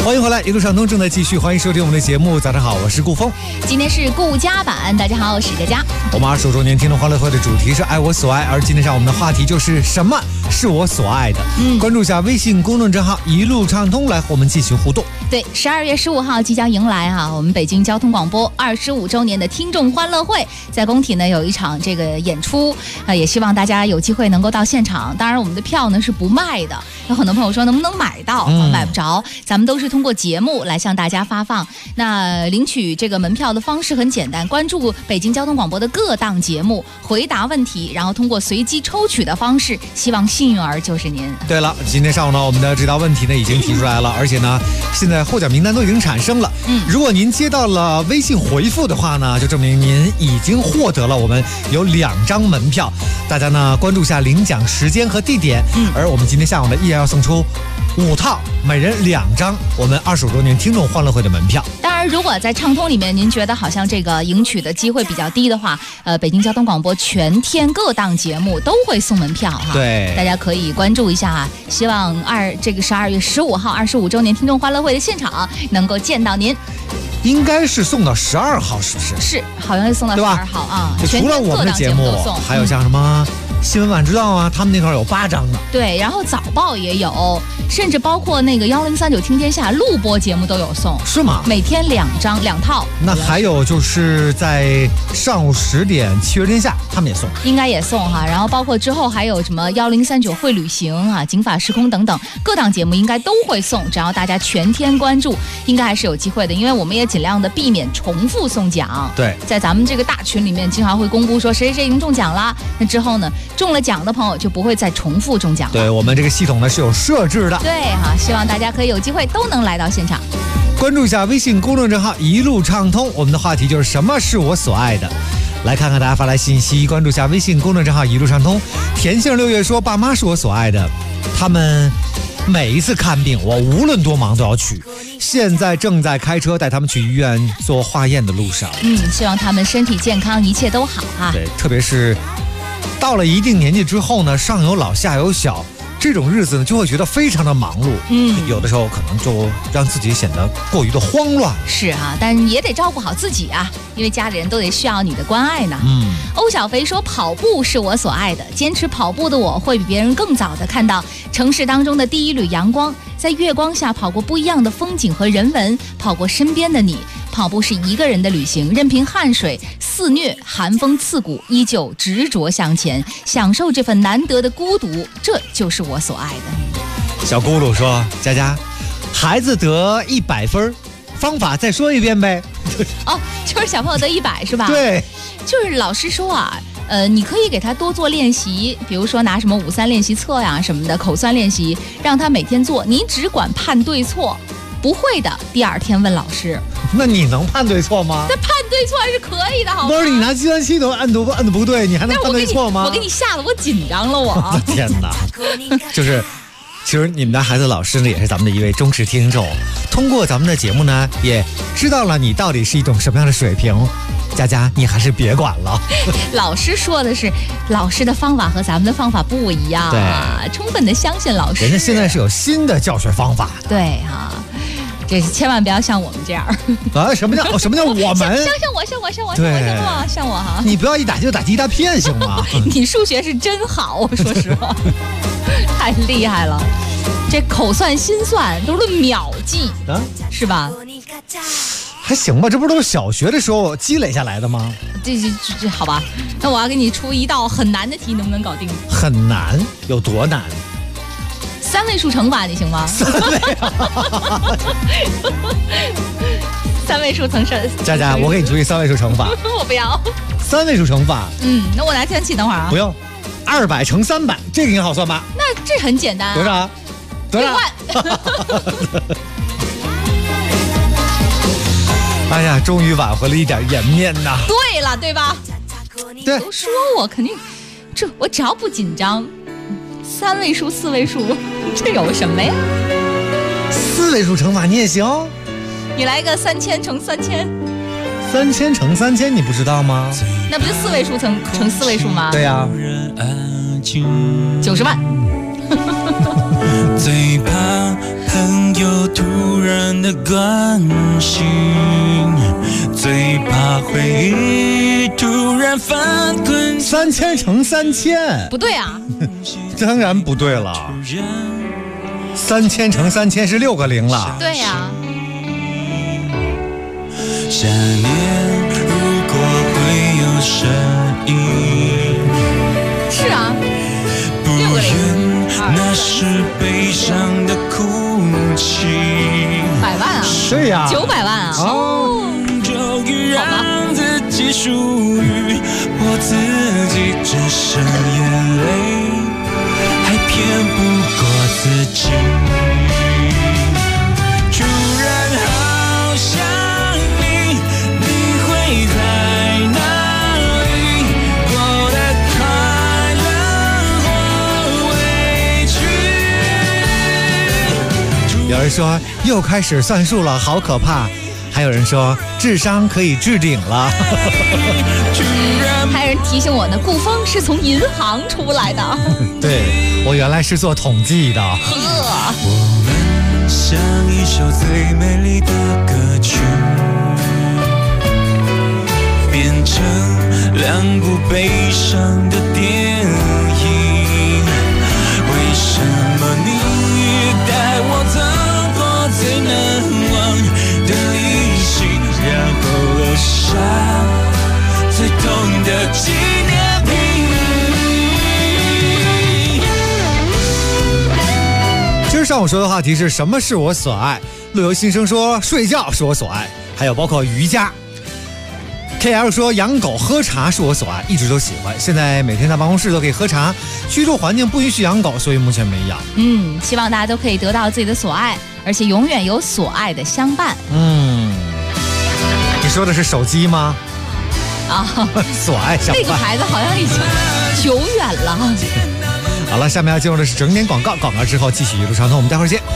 欢迎回来，一路畅通正在继续，欢迎收听我们的节目。早上好，我是顾峰。 今天是顾家版，大家好，我是佳佳。 我们25周年听众欢乐会的主题是爱我所爱，而今天上我们的话题就是什么是我所爱的。关注一下微信公众账号一路畅通，来和我们进行互动。 对，12月15号即将迎来我们北京交通广播25周年的听众欢乐会，在工体呢有一场这个演出，也希望大家有机会能够到现场。当然，我们的票呢是不卖的，有很多朋友说能不能买到，买不着，咱们都是通过节目来向大家发放。那领取这个门票的方式很简单，关注北京交通广播的各档节目，回答问题，然后通过随机抽取的方式，希望幸运儿就是您。 对了，今天上午呢，我们的这道问题呢已经提出来了，而且呢，现在候奖名单都已经产生了。如果您接到了微信回复的话呢，就证明您已经获得了我们有2张门票。大家呢关注一下领奖时间和地点。而我们今天下午呢依然要送出5套，每人2张我们25周年听众欢乐会的门票。 当然，如果在畅通里面您觉得好像这个赢取的机会比较低的话，北京交通广播全天各档节目都会送门票哈。 对， 大家可以关注一下希望这个12月15号25周年听众欢乐会的现场能够见到您。 应该是送到12号，是不是？ 是，好像是送到12号啊。 除了我们的节目，还有像什么新闻晚知道啊，他们那块有8张呢。 对，然后早报也有，甚至包括那个1039听天下录播节目都有送。 是吗？ 每天2套。 那还有就是在上午10点7月天下他们也送， 应该也送哈。然后包括之后还有什么1039会旅行啊、警法时空等等各档节目应该都会送，只要大家全天关注，应该还是有机会的。因为我们也尽量的避免重复送奖。 对， 在咱们这个大群里面经常会公布说谁谁已经中奖啦，那之后呢中了奖的朋友就不会再重复中奖了。 对，我们这个系统呢是有设置的。 对哈，希望大家可以有机会都能来到现场。 关注一下微信公众账号一路畅通，我们的话题就是什么是我所爱的。来看看大家发来信息，关注一下微信公众账号一路畅通。田杏6月说，爸妈是我所爱的，他们每一次看病我无论多忙都要去，现在正在开车带他们去医院做化验的路上。 希望他们身体健康，一切都好啊。 对，特别是到了一定年纪之后呢，上有老下有小，这种日子呢就会觉得非常的忙碌。有的时候可能就让自己显得过于的慌乱。 是啊，但也得照顾好自己啊，因为家里人都得需要你的关爱呢。欧小肥说，跑步是我所爱的，坚持跑步的我会比别人更早的看到城市当中的第一缕阳光，在月光下跑过不一样的风景和人文，跑过身边的你。跑步是一个人的旅行，任凭汗水肆虐，寒风刺骨，依旧执着向前，享受这份难得的孤独，这就是我所爱的。 小咕噜说，佳佳，孩子得100分，方法再说一遍呗。 就是小朋友得100是吧？ 对， 就是老师说啊，你可以给他多做练习，比如说拿什么53练习册呀什么的，口算练习，让他每天做，你只管判对错。不会的，第2天问老师。 那你能判对错吗？ 那判对错还是可以的，好吗？ 不是，你拿计算器都按的不对，你还能判对错吗？ 我给你吓得我紧张了，我的天哪！就是其实你们的孩子老师呢也是咱们的一位忠实听众，通过咱们的节目呢也知道了你到底是一种什么样的水平。佳佳，你还是别管了。 老师说的是，老师的方法和咱们的方法不一样， 对， 充分的相信老师。 人家现在是有新的教学方法的。 对哈，这千万不要像我们这样啊！什么叫我们？像我， 对， 像我哈！ 你不要一打就打第一大片行吗？ 你数学是真好，我说实话，太厉害了。这口算心算都是秒计啊，是吧？ 还行吧，这不是都是小学的时候积累下来的吗？ 这好吧，那我要给你出一道很难的题，能不能搞定？ 很难？有多难 ？3位数乘法你行吗？3位数乘上。 佳佳，我给你出一3位数乘法。 我不要。 3位数乘法。 那我拿计算器，等会儿啊。 不用，200乘300，这个应该好算吧？ 那这很简单。 多少？6 万。 哎呀，终于挽回了一点颜面呐！ 对了，对吧？ 对， 都说我肯定，我只要不紧张，3位数、4位数，这有什么呀 ？4位数乘法你也行？ 你来个3000乘3000。 3000乘3000，你不知道吗？ 那不就4位数乘4位数吗？ 对呀。 90万。 最怕碰有突然的关心，最怕回忆突然翻滚。 3000乘3000， 不对啊， 当然不对了。3000乘3000是6个0了。 对呀。 想念如果会有声音， 是啊 ，6个0，那是悲伤的哭泣。 100万啊！ 对呀 ，900万啊！哦， 终于让自己属于我自己，只剩眼泪，还骗不过自己。突然好想你，你会在哪里？过得快乐或委屈。 有人说又开始算数了，好可怕。还有人说智商可以置顶了。 还有人提醒我呢，顾风是从银行出来的。 对，我原来是做统计的。 我们像一首最美丽的歌曲，变成2部悲伤的电影。为什么你带我走过最难忘的旅行，然后留下最痛的纪念品？ 今儿上午说的话题是什么是我所爱？陆游新生说睡觉是我所爱，还有包括瑜伽。KL 说养狗喝茶是我所爱，一直都喜欢。现在每天在办公室都可以喝茶，居住环境不允许养狗，所以目前没养。 希望大家都可以得到自己的所爱，而且永远有所爱的相伴。 你说的是手机吗？ 啊， 所爱相伴。 那个牌子好像已经久远了。 好了，下面要进入的是整点广告，广告之后继续一路畅通，我们待会儿见。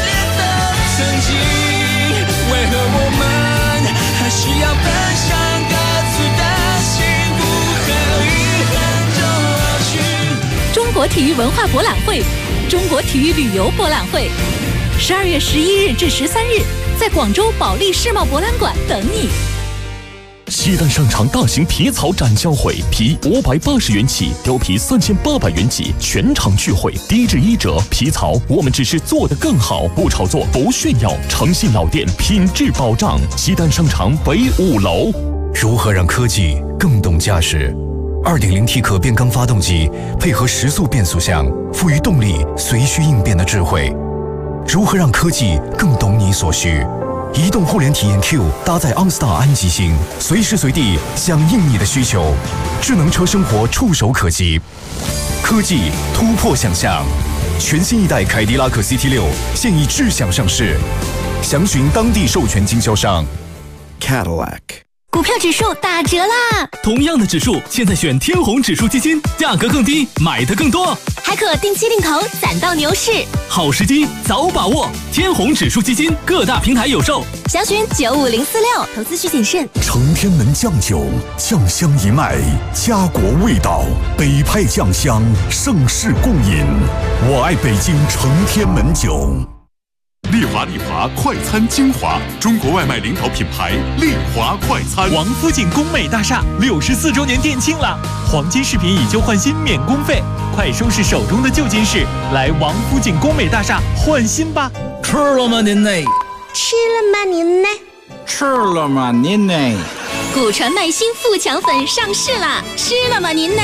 为何我们还是要奔向各自的幸福和遗憾中而去？ 中国体育文化博览会，中国体育旅游博览会，12月11日至13日，在广州保利世贸博览馆等你。 西单商场大型皮草展销会，皮580元起，貂皮3800元起，全场聚会，低至1折。皮草我们只是做得更好，不炒作，不炫耀，诚信老店，品质保障。西单商场北5楼。 如何让科技更懂驾驶？ 2.0T 可变缸发动机配合时速变速箱，赋予动力随需应变的智慧。如何让科技更懂你所需？移动互联体验 Q 搭载 OnStar 安吉星，随时随地响应你的需求。智能车生活触手可及，科技突破想象。全新一代凯迪拉克 CT6 现已智享上市，详询当地授权经销商 Cadillac。 股票指数打折啦！ 同样的指数，现在选天弘指数基金，价格更低，买的更多， 还可定期定投，攒到牛市。 好时机，早把握！天弘指数基金各大平台有售， 详询95046，投资需谨慎。 承天门酱酒，酱香一脉，家国味道，北派酱香，盛世共饮。我爱北京承天门酒。 丽华快餐精华，中国外卖领导品牌丽华快餐。 王府井工美大厦64周年店庆了，黄金饰品以旧换新免工费，快收拾手中的旧金饰，来王府井工美大厦换新吧！ 吃了吗您呢？ 吃了吗您呢？ 吃了吗您呢？ 古传麦新富强粉上市啦！吃了吗您呢？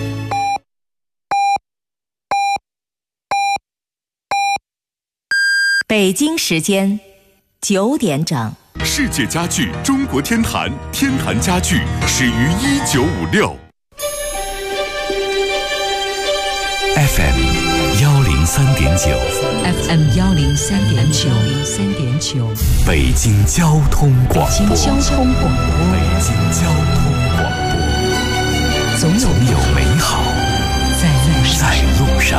北京时间9点整。 世界家具中国天坛，天坛家具始于1956。 FM 103.9 FM 103.9 北京交通广播。 北京交通广播。 北京交通广播。总有美好在路上。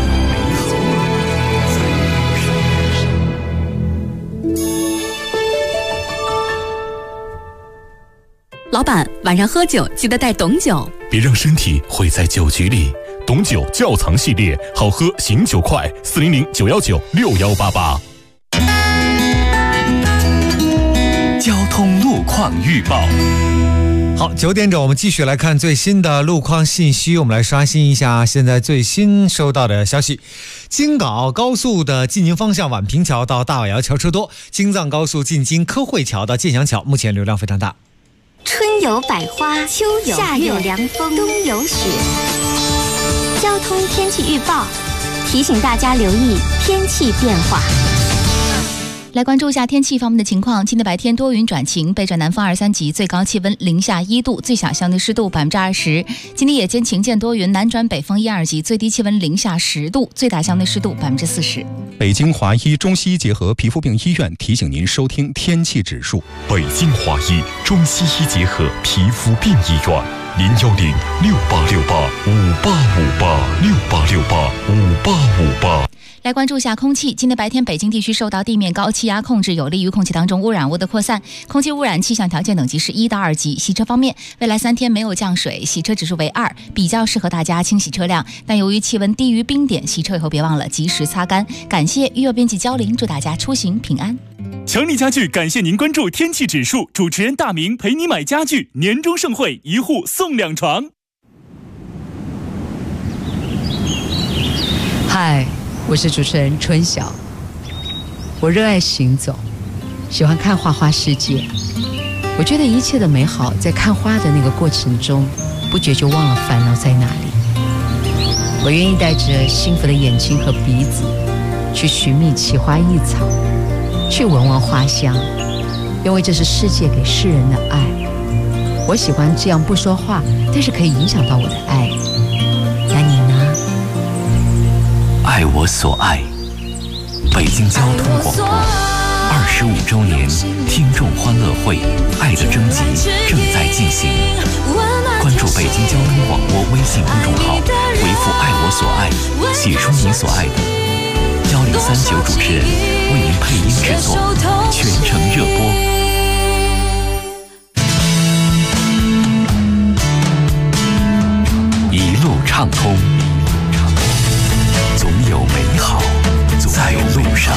老板，晚上喝酒记得带董酒， 别让身体毁在酒局里。董酒窖藏系列，好喝醒酒快，400-919-6188。 况预报。 好，9点整，我们继续来看最新的路况信息。我们来刷新一下现在最新收到的消息。京港高速的进京方向宛平桥到大瓦窑桥车多，京藏高速进京科汇桥到建祥桥目前流量非常大。 春有百花，秋有夏有凉风，冬有雪。交通天气预报提醒大家留意天气变化。 来关注一下天气方面的情况。今天白天多云转晴，北转南风2、3级，最高气温零下1度，最小相对湿度20%。今天夜间晴间多云，南转北风1、2级，最低气温零下10度，最大相对湿度40%。 北京华医中西医结合皮肤病医院提醒您收听天气指数。 北京华医中西医结合皮肤病医院，0106868585858685858。 来关注一下空气。今天白天，北京地区受到地面高气压控制，有利于空气当中污染物的扩散。空气污染气象条件等级是1到2级。洗车方面，未来3天没有降水，洗车指数为2，比较适合大家清洗车辆。但由于气温低于冰点，洗车以后别忘了及时擦干。感谢育幼编辑焦玲，祝大家出行平安。 强力家具感谢您关注天气指数，主持人大明陪你买家具，年终盛会1户送2床。 嗨，我是主持人春晓。我热爱行走，喜欢看花花世界。我觉得一切的美好在看花的那个过程中，不觉就忘了烦恼在哪里。我愿意带着幸福的眼睛和鼻子，去寻觅奇花异草，去闻闻花香，因为这是世界给世人的爱。我喜欢这样不说话，但是可以影响到我的爱。那你呢？ 爱我所爱，北京交通广播25周年听众欢乐会爱的征集正在进行，关注北京交通广播微信公众号，回复爱我所爱，写出你所爱的，1039主持人为您配音制作，全程热播。一路畅通，总有美好在路上。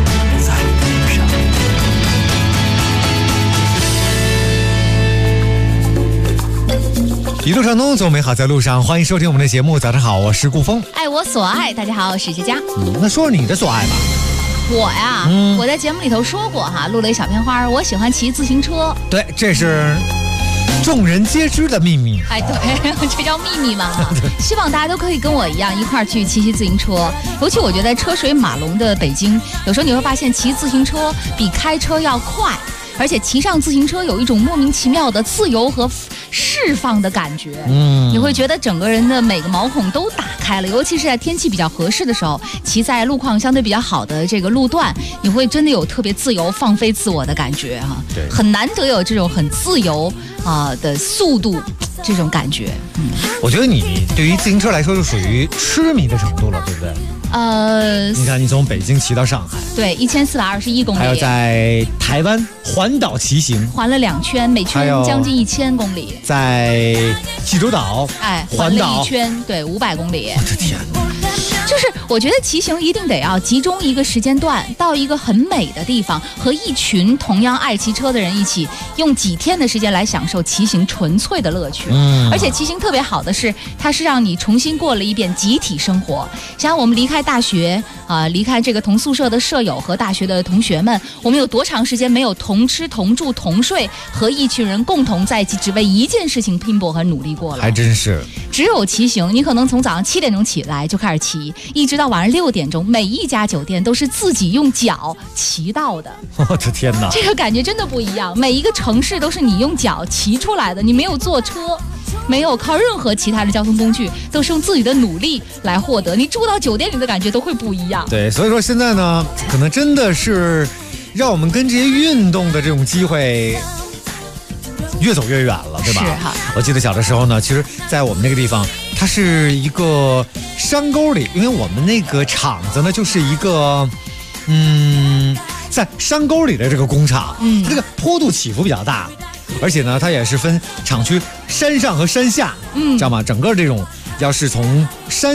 一路畅通，总美好在路上。欢迎收听我们的节目。早上好，我是顾峰。 爱我所爱，大家好，我是佳佳。 那说说你的所爱吧。 我呀，我在节目里头说过哈，录了一小片花，我喜欢骑自行车。 对，这是众人皆知的秘密。 哎，对，这叫秘密嘛。希望大家都可以跟我一样，一块儿去骑自行车。尤其我觉得在车水马龙的北京，有时候你会发现骑自行车比开车要快，而且骑上自行车有一种莫名其妙的自由和释放的感觉。你会觉得整个人的每个毛孔都打开了，尤其是在天气比较合适的时候，骑在路况相对比较好的这个路段，你会真的有特别自由放飞自我的感觉哈。对，很难得有这种很自由的速度这种感觉。 我觉得你对于自行车来说就属于痴迷的程度了，对不对？你看，你从北京骑到上海， 对，1421公里， 还有在台湾环岛骑行， 环了2圈，每圈将近1000公里， 在济州岛， 环了1圈，对，500公里。 我的天哪！ 就是我觉得骑行一定得要集中一个时间段，到一个很美的地方，和一群同样爱骑车的人一起，用几天的时间来享受骑行纯粹的乐趣。而且骑行特别好的是，它是让你重新过了一遍集体生活。像我们离开大学离开这个同宿舍的舍友和大学的同学们，我们有多长时间没有同吃同住同睡，和一群人共同在一起只为一件事情拼搏和努力过了？ 还真是。 只有骑行，你可能从早上7点钟起来就开始骑，一直到晚上6点钟，每一家酒店都是自己用脚骑到的。 我的天哪， 这个感觉真的不一样。每一个城市都是你用脚骑出来的，你没有坐车，没有靠任何其他的交通工具，都是用自己的努力来获得。你住到酒店里的感觉都会不一样。 对，所以说现在呢，可能真的是让我们跟这些运动的这种机会越走越远了，对吧？ 是哈。 我记得小的时候呢，其实在我们那个地方，它是一个山沟里，因为我们那个厂子呢，就是一个在山沟里的这个工厂，它这个坡度起伏比较大，而且呢，它也是分厂区山上和山下，知道吗？整个这种要是从山下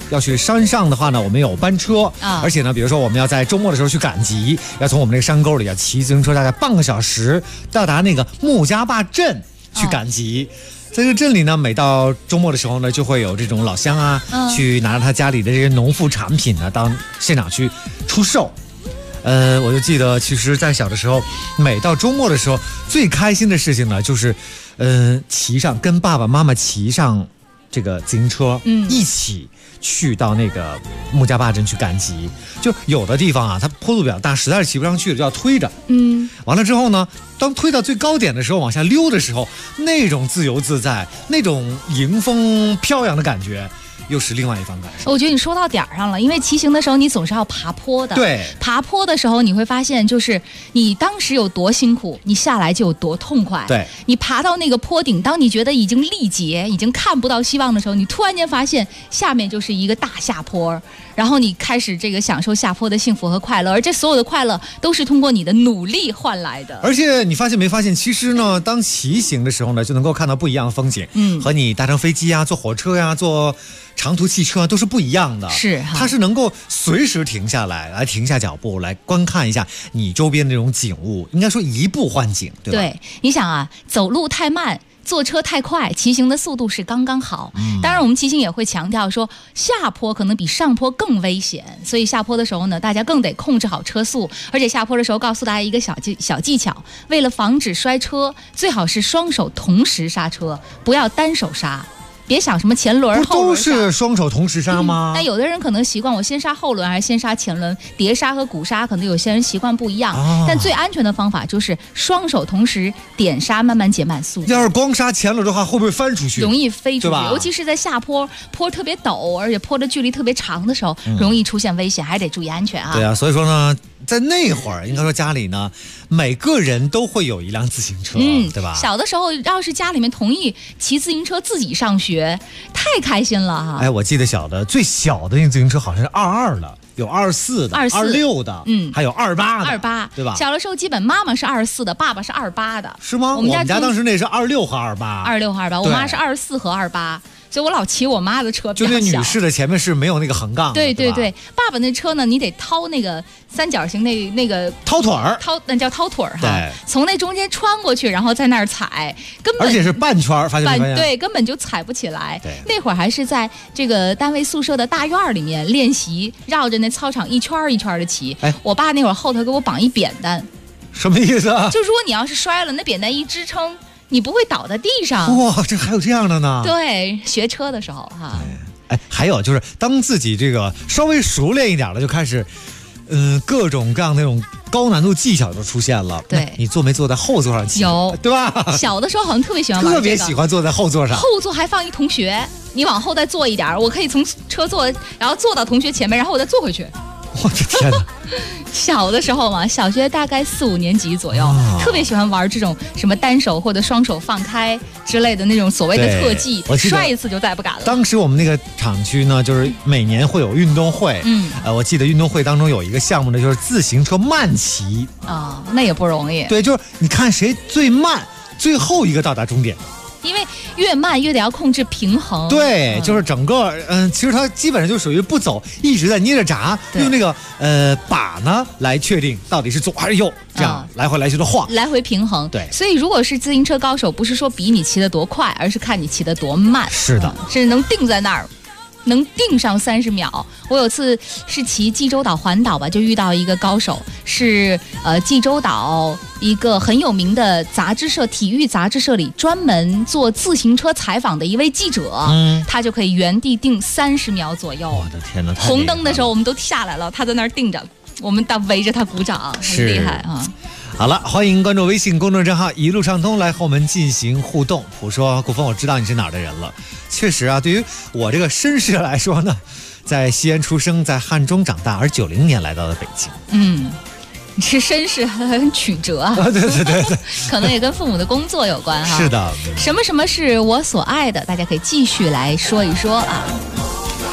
要去山上的话呢，我们有班车啊， 而且呢，比如说我们要在周末的时候去赶集，要从我们那个山沟里骑自行车大概半个小时到达那个木家坝镇去赶集。在这个镇里呢，每到周末的时候呢，就会有这种老乡啊，去拿着他家里的这些农副产品呢，到现场去出售。我就记得，其实，在小的时候，每到周末的时候，最开心的事情呢，就是，跟爸爸妈妈骑上这个自行车，一起去到那个木家坝镇去赶集。就有的地方啊，它坡度比较大，实在是骑不上去了，就要推着。完了之后呢，当推到最高点的时候，往下溜的时候，那种自由自在，那种迎风飘扬的感觉，又是另外一番感受。 我觉得你说到点儿上了，因为骑行的时候你总是要爬坡的。 对， 爬坡的时候你会发现，就是你当时有多辛苦，你下来就有多痛快。 对， 你爬到那个坡顶，当你觉得已经力竭，已经看不到希望的时候，你突然间发现下面就是一个大下坡，然后你开始这个享受下坡的幸福和快乐，而这所有的快乐都是通过你的努力换来的。 而且你发现没发现，其实呢，当骑行的时候呢，就能够看到不一样的风景。和你搭乘飞机啊、坐火车呀、坐长途汽车都是不一样的。 是， 它是能够随时停下来停下脚步来观看一下你周边的那种景物，应该说移步换景，对吧？ 对，你想啊，走路太慢，坐车太快，骑行的速度是刚刚好。当然我们骑行也会强调说，下坡可能比上坡更危险，所以下坡的时候呢，大家更得控制好车速。而且下坡的时候告诉大家一个小技巧，为了防止摔车，最好是双手同时刹车，不要单手刹。别想什么前轮后轮， 不都是双手同时刹吗？ 但有的人可能习惯我先刹后轮还是先刹前轮，碟刹和鼓刹可能有些人习惯不一样。但最安全的方法就是双手同时点刹，慢慢减慢速度。 要是光刹前轮的话，会不会翻出去？ 容易飞出去， 尤其是在下坡，坡特别陡，而且坡的距离特别长的时候，容易出现危险，还得注意安全啊。 对啊，所以说呢，在那会儿，应该说家里呢，每个人都会有一辆自行车，对吧？ 小的时候，要是家里面同意骑自行车自己上学，太开心了哈！ 哎，我记得最小的那个自行车好像是22的，有24的、26的，还有28的 ，28， 对吧？ 小的时候基本妈妈是24的，爸爸是28的， 是吗？我们家当时那是26和 28，26和28，我妈是24和28。所以我老骑我妈的车， 就那女士的前面是没有那个横杠的。 对，爸爸那车呢，你得掏那个三角形那个掏腿儿， 那叫掏腿儿哈，从那中间穿过去，然后在那儿踩，根本而且是半圈，发现没发现？ 对，根本就踩不起来。那会儿还是在这个单位宿舍的大院里面练习，绕着那操场一圈一圈的骑。我爸那会儿后头给我绑一扁担， 什么意思啊？ 就如果你要是摔了，那扁担一支撑，你不会倒在地上。 哇，这还有这样的呢？ 对，学车的时候哈。 还有就是当自己这个稍微熟练一点了，就开始，各种各样那种高难度技巧都出现了。 对， 你坐没坐在后座上骑？ 有， 对吧？ 小的时候好像特别喜欢玩特别喜欢坐在后座上。 后座还放一同学，你往后再坐一点，我可以从车座，然后坐到同学前面，然后我再坐回去。 我的天哪！ 小的时候嘛，小学大概4、5年级左右，特别喜欢玩这种什么单手或者双手放开之类的那种所谓的特技，摔一次就再不敢了。 当时我们那个厂区呢，就是每年会有运动会，我记得运动会当中有一个项目呢，就是自行车慢骑啊，那也不容易。 对，就是你看谁最慢，最后一个到达终点。 因为越慢越得要控制平衡。 对，就是整个其实它基本上就属于不走，一直在捏着闸，用那个把呢来确定到底是左还是右，这样来回来去的晃， 来回平衡。 对， 所以如果是自行车高手，不是说比你骑得多快，而是看你骑得多慢。 是的， 是能定在那儿。能定上30秒。我有次是骑济州岛环岛吧，就遇到一个高手，是济州岛一个很有名的杂志社，体育杂志社里专门做自行车采访的一位记者，他就可以原地定30秒左右。 我的天哪！ 红灯的时候我们都下来了，他在那儿定着，我们围着他鼓掌，很厉害啊。 好了，欢迎关注微信公众账号一路畅通来和我们进行互动。普说古风，我知道你是哪儿的人了。确实啊，对于我这个绅士来说呢，在西安出生，在汉中长大，而90年来到了北京。 你是绅士，很曲折啊。 对， 可能也跟父母的工作有关哈。 是的。 什么是我所爱的？大家可以继续来说一说啊。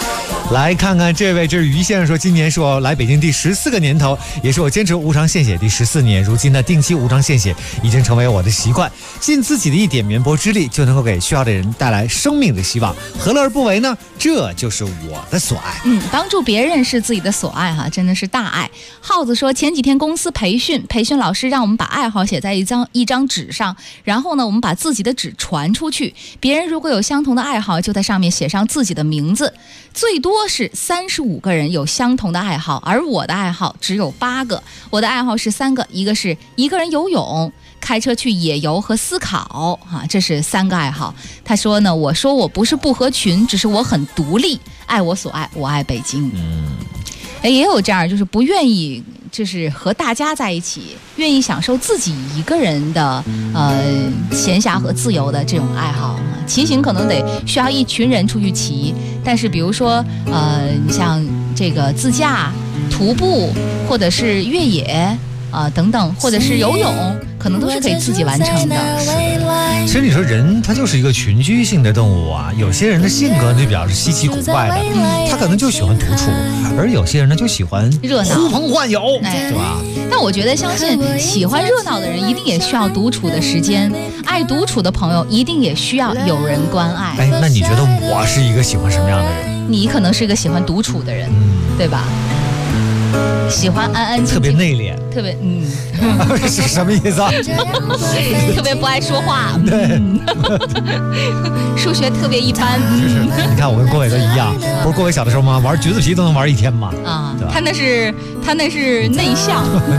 来看看这位，这是于先生说，今年是我来北京第14个年头，也是我坚持无偿献血第14年。如今呢，定期无偿献血已经成为我的习惯，尽自己的一点绵薄之力，就能够给需要的人带来生命的希望，何乐而不为呢？这就是我的所爱。 帮助别人是自己的所爱哈，真的是大爱。耗子说，前几天公司培训老师让我们把爱好写在一张纸上，然后呢，我们把自己的纸传出去，别人如果有相同的爱好，就在上面写上自己的名字。最多是35个人有相同的爱好，而我的爱好只有8个。我的爱好是3个，一个是一个人游泳，开车去野游和思考这是3个爱好。他说呢，我说我不是不合群，只是我很独立，爱我所爱，我爱北京。也有这样，就是不愿意就是和大家在一起，愿意享受自己一个人的闲暇和自由的这种爱好。骑行可能需要一群人出去骑，但是比如说你像这个自驾、徒步或者是越野等等，或者是游泳，可能都是可以自己完成的。 其实你说人他就是一个群居性的动物啊，有些人的性格就比较是稀奇古怪的，他可能就喜欢独处，而有些人呢就喜欢热闹、 呼朋唤友，对吧？ 但我觉得相信喜欢热闹的人一定也需要独处的时间，爱独处的朋友一定也需要有人关爱。 那你觉得我是一个喜欢什么样的人？ 你可能是一个喜欢独处的人，对吧？喜欢安安静静， 特别内敛， 特别是什么意思啊？ 特别不爱说话， 对， 数学特别一般。 就是你看我跟郭伟都一样，不是郭伟小的时候吗？玩橘子皮都能玩1天嘛。 他那是内向。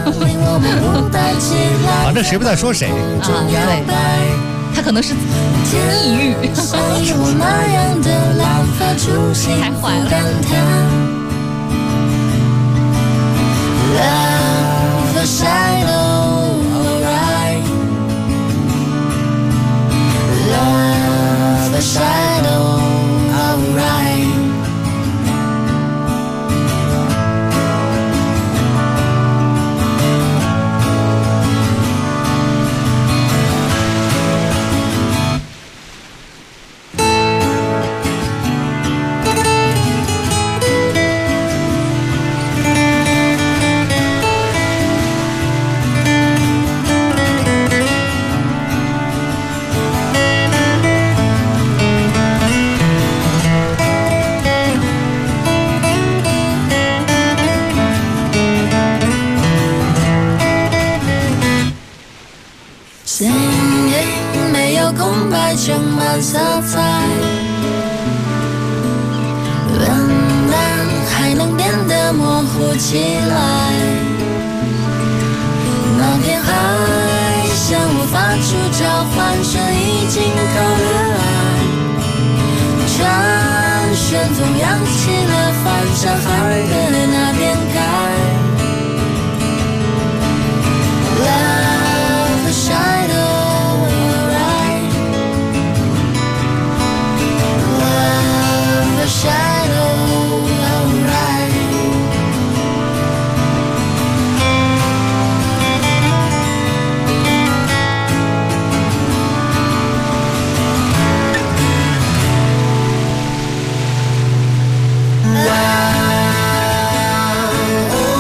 反正谁不在说谁对，他可能是抑郁。太坏了。 Love the shadow, alright. Love the shadow, alright.充满色彩，冷淡还能变得模糊起来。那片海向我发出召唤声，已经够了爱。船旋风扬起了帆，向海的那边开。Love the shadow。Shadow, alright. Love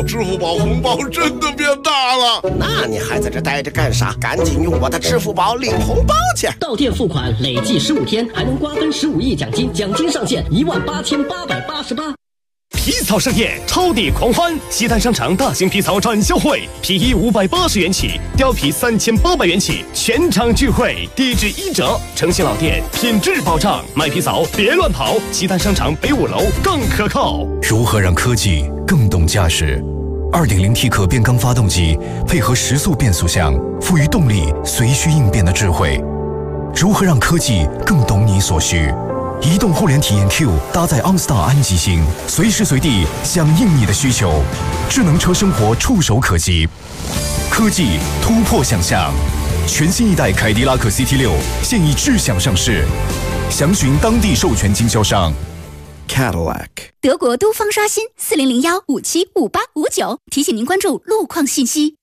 兄，支付宝红包真的变大了。那你还在这待着干啥？赶紧用我的支付宝领红包去！ 到店付款累计15天，还能瓜分15亿奖金，奖金上限18888。 皮草盛宴，超抵狂欢！西单商场大型皮草展销会，皮衣580元起，貂皮3800元起，全场聚会，低至1折。诚信老店，品质保障，买皮草别乱跑。西单商场北5楼更可靠。 如何让科技更懂驾驶？2.0T 可变缸发动机配合时速变速箱，赋予动力随需应变的智慧。如何让科技更懂你所需？移动互联体验 Q 搭载 OnStar 安吉星，随时随地响应你的需求。智能车生活触手可及，科技突破想象。全新一代凯迪拉克 CT6 现已智享上市，详询当地授权经销商。 Cadillac。 德国都方刷新4001575859，提醒您关注路况信息。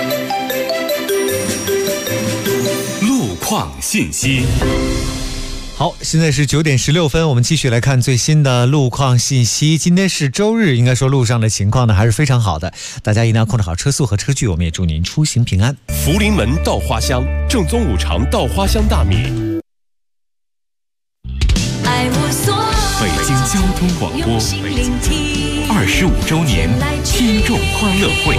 路况信息。 好，现在是9点16分，我们继续来看最新的路况信息。今天是周日，应该说路上的情况呢还是非常好的，大家一定要控制好车速和车距，我们也祝您出行平安。 福临门稻花香，正宗5常稻花香大米。 北京交通广播25周年听众欢乐会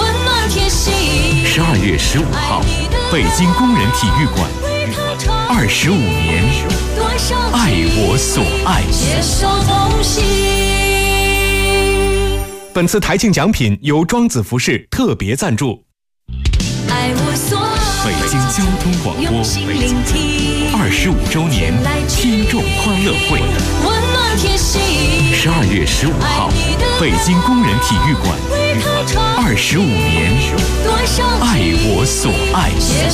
，12月15号，北京工人体育馆，25年，爱我所爱。 本次台庆奖品由庄子服饰特别赞助。 北京交通广播25周年听众欢乐会，12月15号，北京工人体育馆，25年，爱我所爱。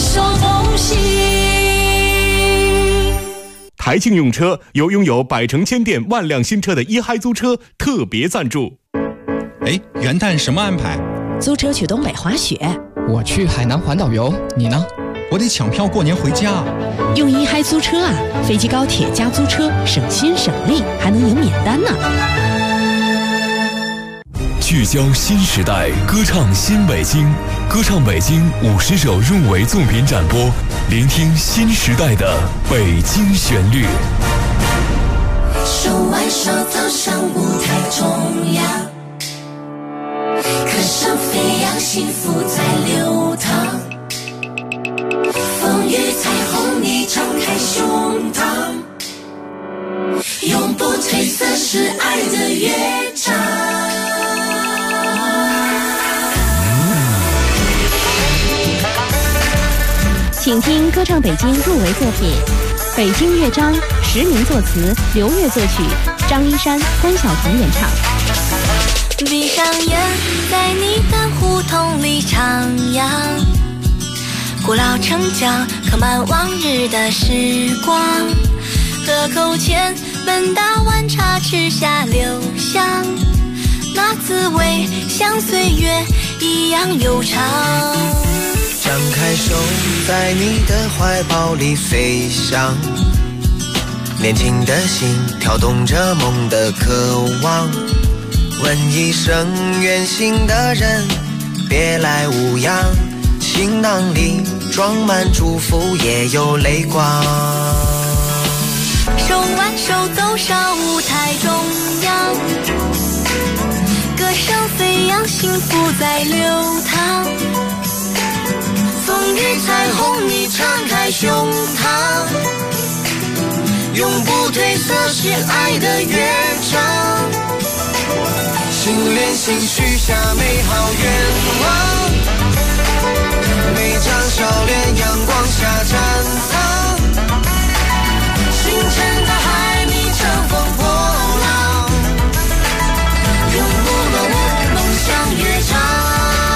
台庆用车由拥有百城千店万辆新车的一嗨租车特别赞助。 哎，元旦什么安排？ 租车去东北滑雪。 我去海南环岛游，你呢？我得抢票过年回家。 用一嗨租车啊，飞机高铁加租车，省心省力，还能赢免单呢。 聚焦新时代，歌唱新北京，歌唱北京50首入围作品展播，聆听新时代的北京旋律。 手挽手走上舞台中央，歌声飞扬，幸福在流淌。风雨彩虹，你敞开胸膛，永不褪色是爱的乐章。 请听歌唱北京入围作品《北京乐章》，实名作词，刘越作曲，张一山、关晓彤演唱。 闭上眼，在你的胡同里徜徉，古老城墙刻满往日的时光，河口前闻到晚茶吃下留香，那滋味像岁月一样悠长。 张开手，在你的怀抱里飞翔，年轻的心跳动着梦的渴望。问一声远行的人，别来无恙，行囊里装满祝福，也有泪光。 手挽手走上舞台中央，歌声飞扬，幸福在流淌。风雨彩虹，你敞开胸膛，永不褪色是爱的乐章。心连心，许下美好愿望，每张笑脸阳光下绽放。星辰大海，你乘风破浪，永不落幕，梦想乐章。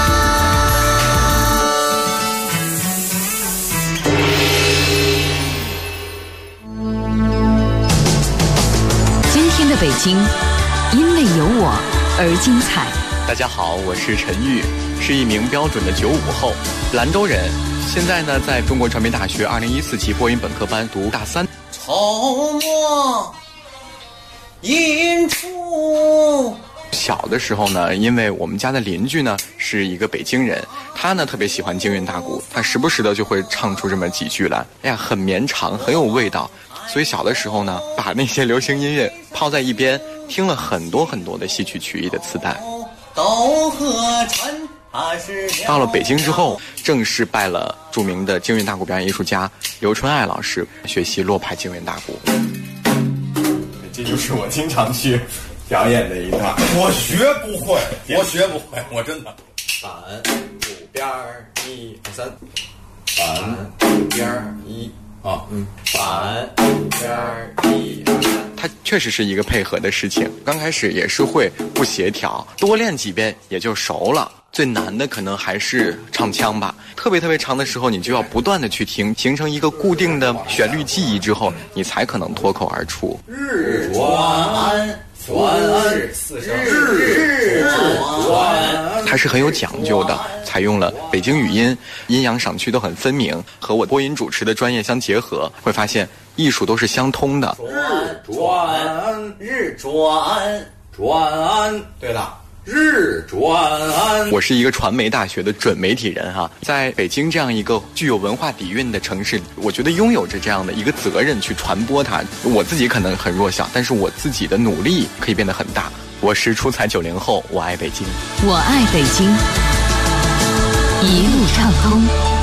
今天的北京，因为有我而精彩。 大家好，我是陈玉，是一名标准的95后，兰州人，现在呢在中国传媒大学2014期播音本科班读大3。 筹莫引出小的时候呢，因为我们家的邻居呢是一个北京人，他呢特别喜欢京韵大鼓，他时不时的就会唱出这么几句来，哎呀，很绵长，很有味道。所以小的时候呢，把那些流行音乐抛在一边，听了很多很多的戏曲曲艺的磁带。到了北京之后，正式拜了著名的京韵大鼓表演艺术家刘春爱老师，学习落牌京韵大鼓。 这就是我经常去表演的一段。我学不会，我真的。反五边1、2、3，反五边1。反边1。 它确实是一个配合的事情，刚开始也是会不协调，多练几遍也就熟了。最难的可能还是唱腔吧，特别长的时候，你就要不断的去听，形成一个固定的旋律记忆之后，你才可能脱口而出。 日转安，日转， 它是很有讲究的，采用了北京语音，阴阳赏区都很分明，和我播音主持的专业相结合，会发现艺术都是相通的。 日转，对了。日转安， 我是一个传媒大学的准媒体人哈，在北京这样一个具有文化底蕴的城市，我觉得拥有着这样的一个责任去传播它。我自己可能很弱小，但是我自己的努力可以变得很大。我是出彩90后，我爱北京， 我爱北京，一路畅通。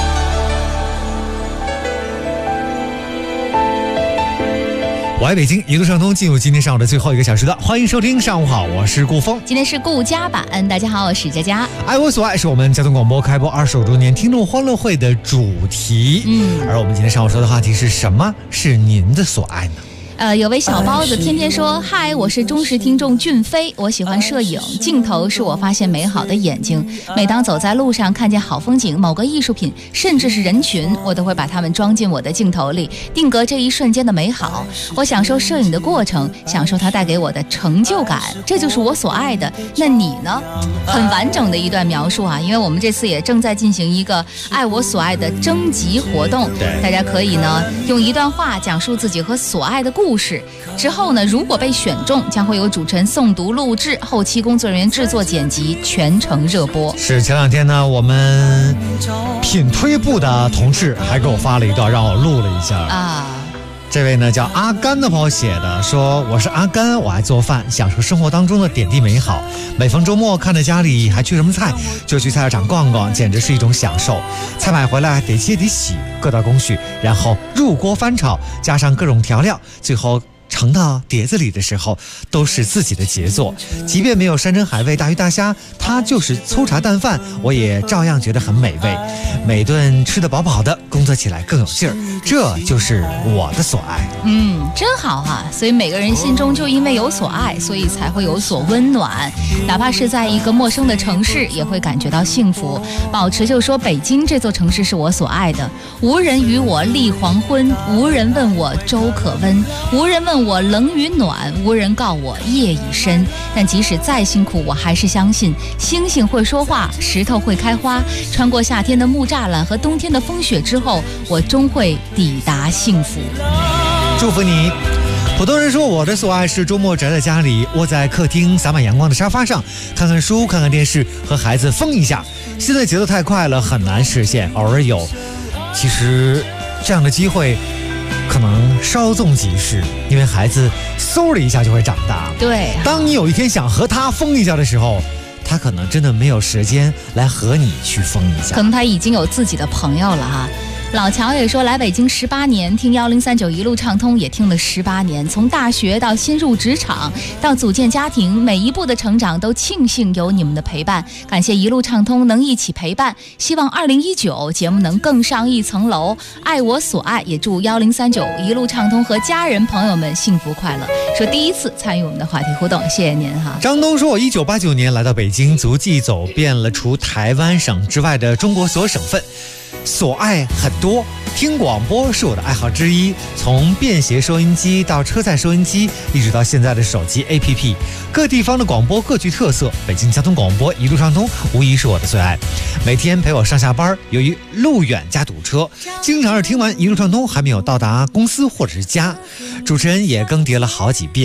我爱北京，一路畅通，进入今天上午的最后一个小时段，欢迎收听。上午好，我是顾峰， 今天是顾家版，大家好，我是佳佳。 爱我所爱是我们交通广播开播25周年听众欢乐会的主题。而我们今天上午说的话题是什么是您的所爱呢？ 有位小包子天天说，嗨，我是忠实听众俊飞，我喜欢摄影，镜头是我发现美好的眼睛。每当走在路上看见好风景、某个艺术品，甚至是人群，我都会把它们装进我的镜头里，定格这一瞬间的美好。我享受摄影的过程，享受它带给我的成就感，这就是我所爱的。那你呢？很完整的一段描述啊，因为我们这次也正在进行一个爱我所爱的征集活动，大家可以呢用一段话讲述自己和所爱的故事，之后呢，如果被选中，将会有主持人诵读、录制，后期工作人员制作、剪辑，全程热播。 是前两天呢，我们品推部的同事还给我发了一段，让我录了一下啊。这位呢叫阿甘的朋友写的，说我是阿甘，我爱做饭，享受生活当中的点滴美好。每逢周末看着家里还缺什么菜，就去菜市场逛逛，简直是一种享受。菜买回来得切得洗，各道工序，然后入锅翻炒，加上各种调料，最后盛到碟子里的时候，都是自己的杰作。即便没有山珍海味、大鱼大虾，它就是粗茶淡饭，我也照样觉得很美味。每顿吃得饱饱的，工作起来更有劲儿，这就是我的所爱。 真好哈！所以每个人心中就因为有所爱，所以才会有所温暖。哪怕是在一个陌生的城市，也会感觉到幸福。保持就说北京这座城市是我所爱的，无人与我立黄昏，无人问我粥可温，无人问我冷与暖，无人告我夜已深。但即使再辛苦，我还是相信星星会说话，石头会开花。穿过夏天的木栅栏和冬天的风雪之后，我终会抵达幸福。 祝福你。普通人说，我的所爱是周末宅在家里，窝在客厅洒满阳光的沙发上，看看书，看看电视，和孩子疯一下。现在节奏太快了，很难实现，偶尔有。其实这样的机会可能稍纵即逝，因为孩子嗖的一下就会长大。 对， 当你有一天想和他疯一下的时候，他可能真的没有时间来和你去疯一下， 可能他已经有自己的朋友了哈。老乔也说，来北京18年，听1039一路畅通也听了18年，从大学到新入职场，到组建家庭，每一步的成长都庆幸有你们的陪伴。感谢一路畅通能一起陪伴，希望2019节目能更上一层楼。爱我所爱，也祝1039一路畅通和家人朋友们幸福快乐。说第一次参与我们的话题互动，谢谢您哈。 张东说，我1989年来到北京，足迹走遍了除台湾省之外的中国所有省份。所爱很多，听广播是我的爱好之一，从便携收音机到车载收音机，一直到现在的手机 APP， 各地方的广播各具特色，北京交通广播一路畅通无疑是我的最爱。每天陪我上下班，由于路远加堵车，经常是听完一路畅通还没有到达公司或者是家，主持人也更迭了好几遍。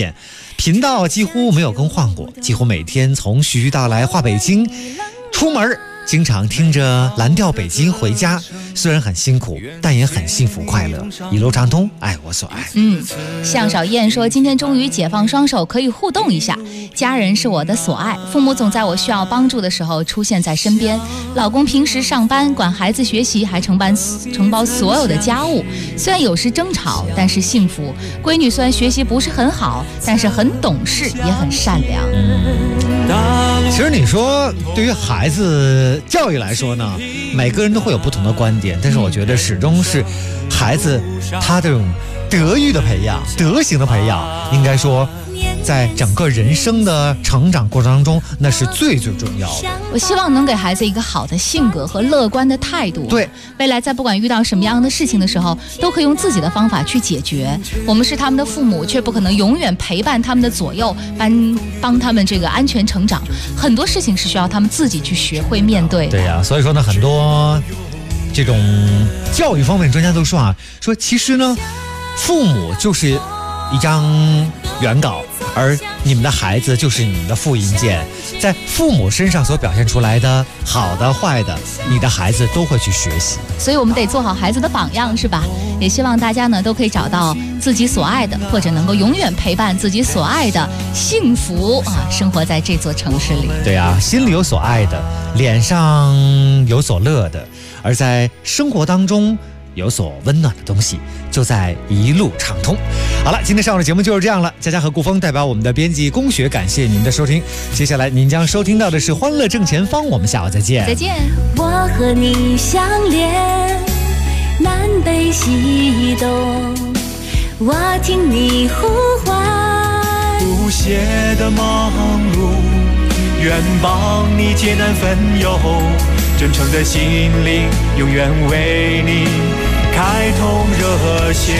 频道几乎没有更换过，几乎每天从徐徐到来话北京，出门经常听着蓝调北京回家，虽然很辛苦，但也很幸福快乐。一路畅通，爱我所爱。 向少燕说，今天终于解放双手，可以互动一下。家人是我的所爱，父母总在我需要帮助的时候出现在身边。老公平时上班管孩子学习，还承包所有的家务。虽然有时争吵，但是幸福。闺女虽然学习不是很好，但是很懂事，也很善良。 其实你说对于孩子教育来说呢，每个人都会有不同的观点，但是我觉得始终是孩子他这种德育的培养、德行的培养，应该说在整个人生的成长过程当中，那是最最重要的。 我希望能给孩子一个好的性格和乐观的态度。 对， 未来在不管遇到什么样的事情的时候，都可以用自己的方法去解决。我们是他们的父母，却不可能永远陪伴他们的左右，帮他们这个安全成长。很多事情是需要他们自己去学会面对的。 对呀，所以说呢，很多这种教育方面专家都说说其实呢，父母就是一张原稿，而你们的孩子就是你们的复印件，在父母身上所表现出来的好的坏的，你的孩子都会去学习。 所以我们得做好孩子的榜样，是吧？也希望大家呢都可以找到自己所爱的，或者能够永远陪伴自己所爱的幸福生活在这座城市里。 对啊，心里有所爱的，脸上有所乐的，而在生活当中有所温暖的东西，就在一路畅通。好了，今天上午的节目就是这样了。佳佳和顾峰代表我们的编辑龚雪，感谢您的收听。接下来您将收听到的是《欢乐正前方》，我们下午再见。 再见。 我和你相连，南北西东，我听你呼唤。 不懈的忙碌，愿帮你艰难分忧。真诚的心灵，永远为你开通热线。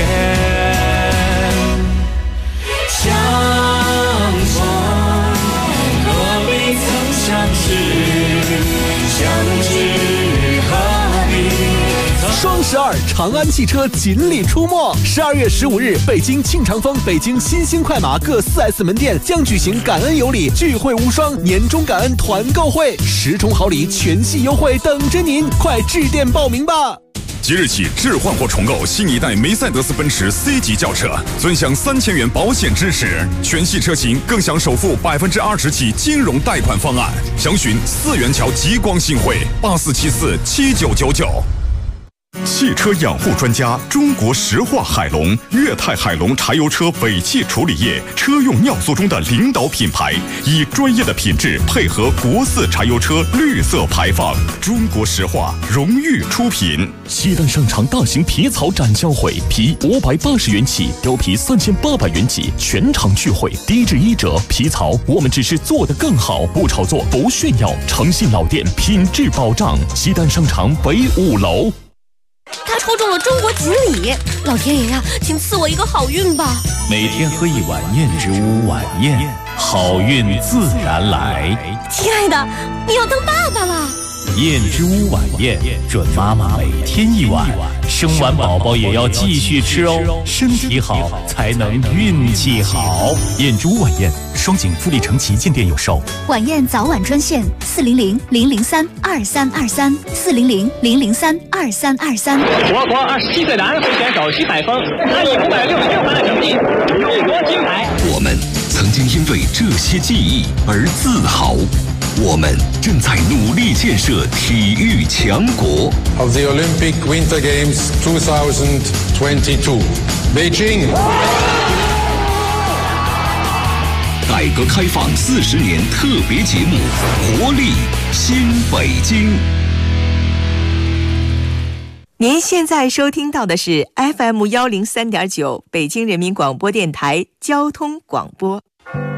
相逢何必曾相识，相知何必。 双12长安汽车锦鲤出没，12月15日，北京庆长峰、北京新兴快马各4S 门店将举行感恩有礼聚会无双年终感恩团购会，10重好礼全系优惠等着您，快致电报名吧！ 即日起置换或重购新一代梅赛德斯奔驰 C 级轿车，尊享3000元保险支持，全系车型更享首付20%起金融贷款方案。详询4元桥极光信汇84747999。 汽车养护专家中国石化海龙，粤泰海龙柴油车尾气处理液车用尿素中的领导品牌，以专业的品质配合国4柴油车绿色排放。中国石化荣誉出品。 西单商场大型皮草展销会，皮580元起，貂皮3800元起，全场聚会，低至1折。皮草我们只是做得更好，不炒作，不炫耀，诚信老店，品质保障。西单商场北5楼。 他抽中了中国锦鲤，老天爷呀，请赐我一个好运吧！ 每天喝一碗燕之屋晚宴，好运自然来。 亲爱的，你要当爸爸了！ 燕之屋晚宴，准妈妈每天一碗，生完宝宝也要继续吃哦，身体好才能运气好。燕之屋晚宴，双井富力城旗舰店有售。 晚宴早晚专线400-003-2323，400-003-2323。 我国27岁男会选手徐海峰，他以566分的成绩勇夺金牌。 我们曾经因为这些记忆而自豪。我们正在努力建设体育强国。 Of the Olympic Winter Games 2022, Beijing。 改革开放40年特别节目，活力新北京。 您现在收听到的是 FM103.9 北京人民广播电台交通广播。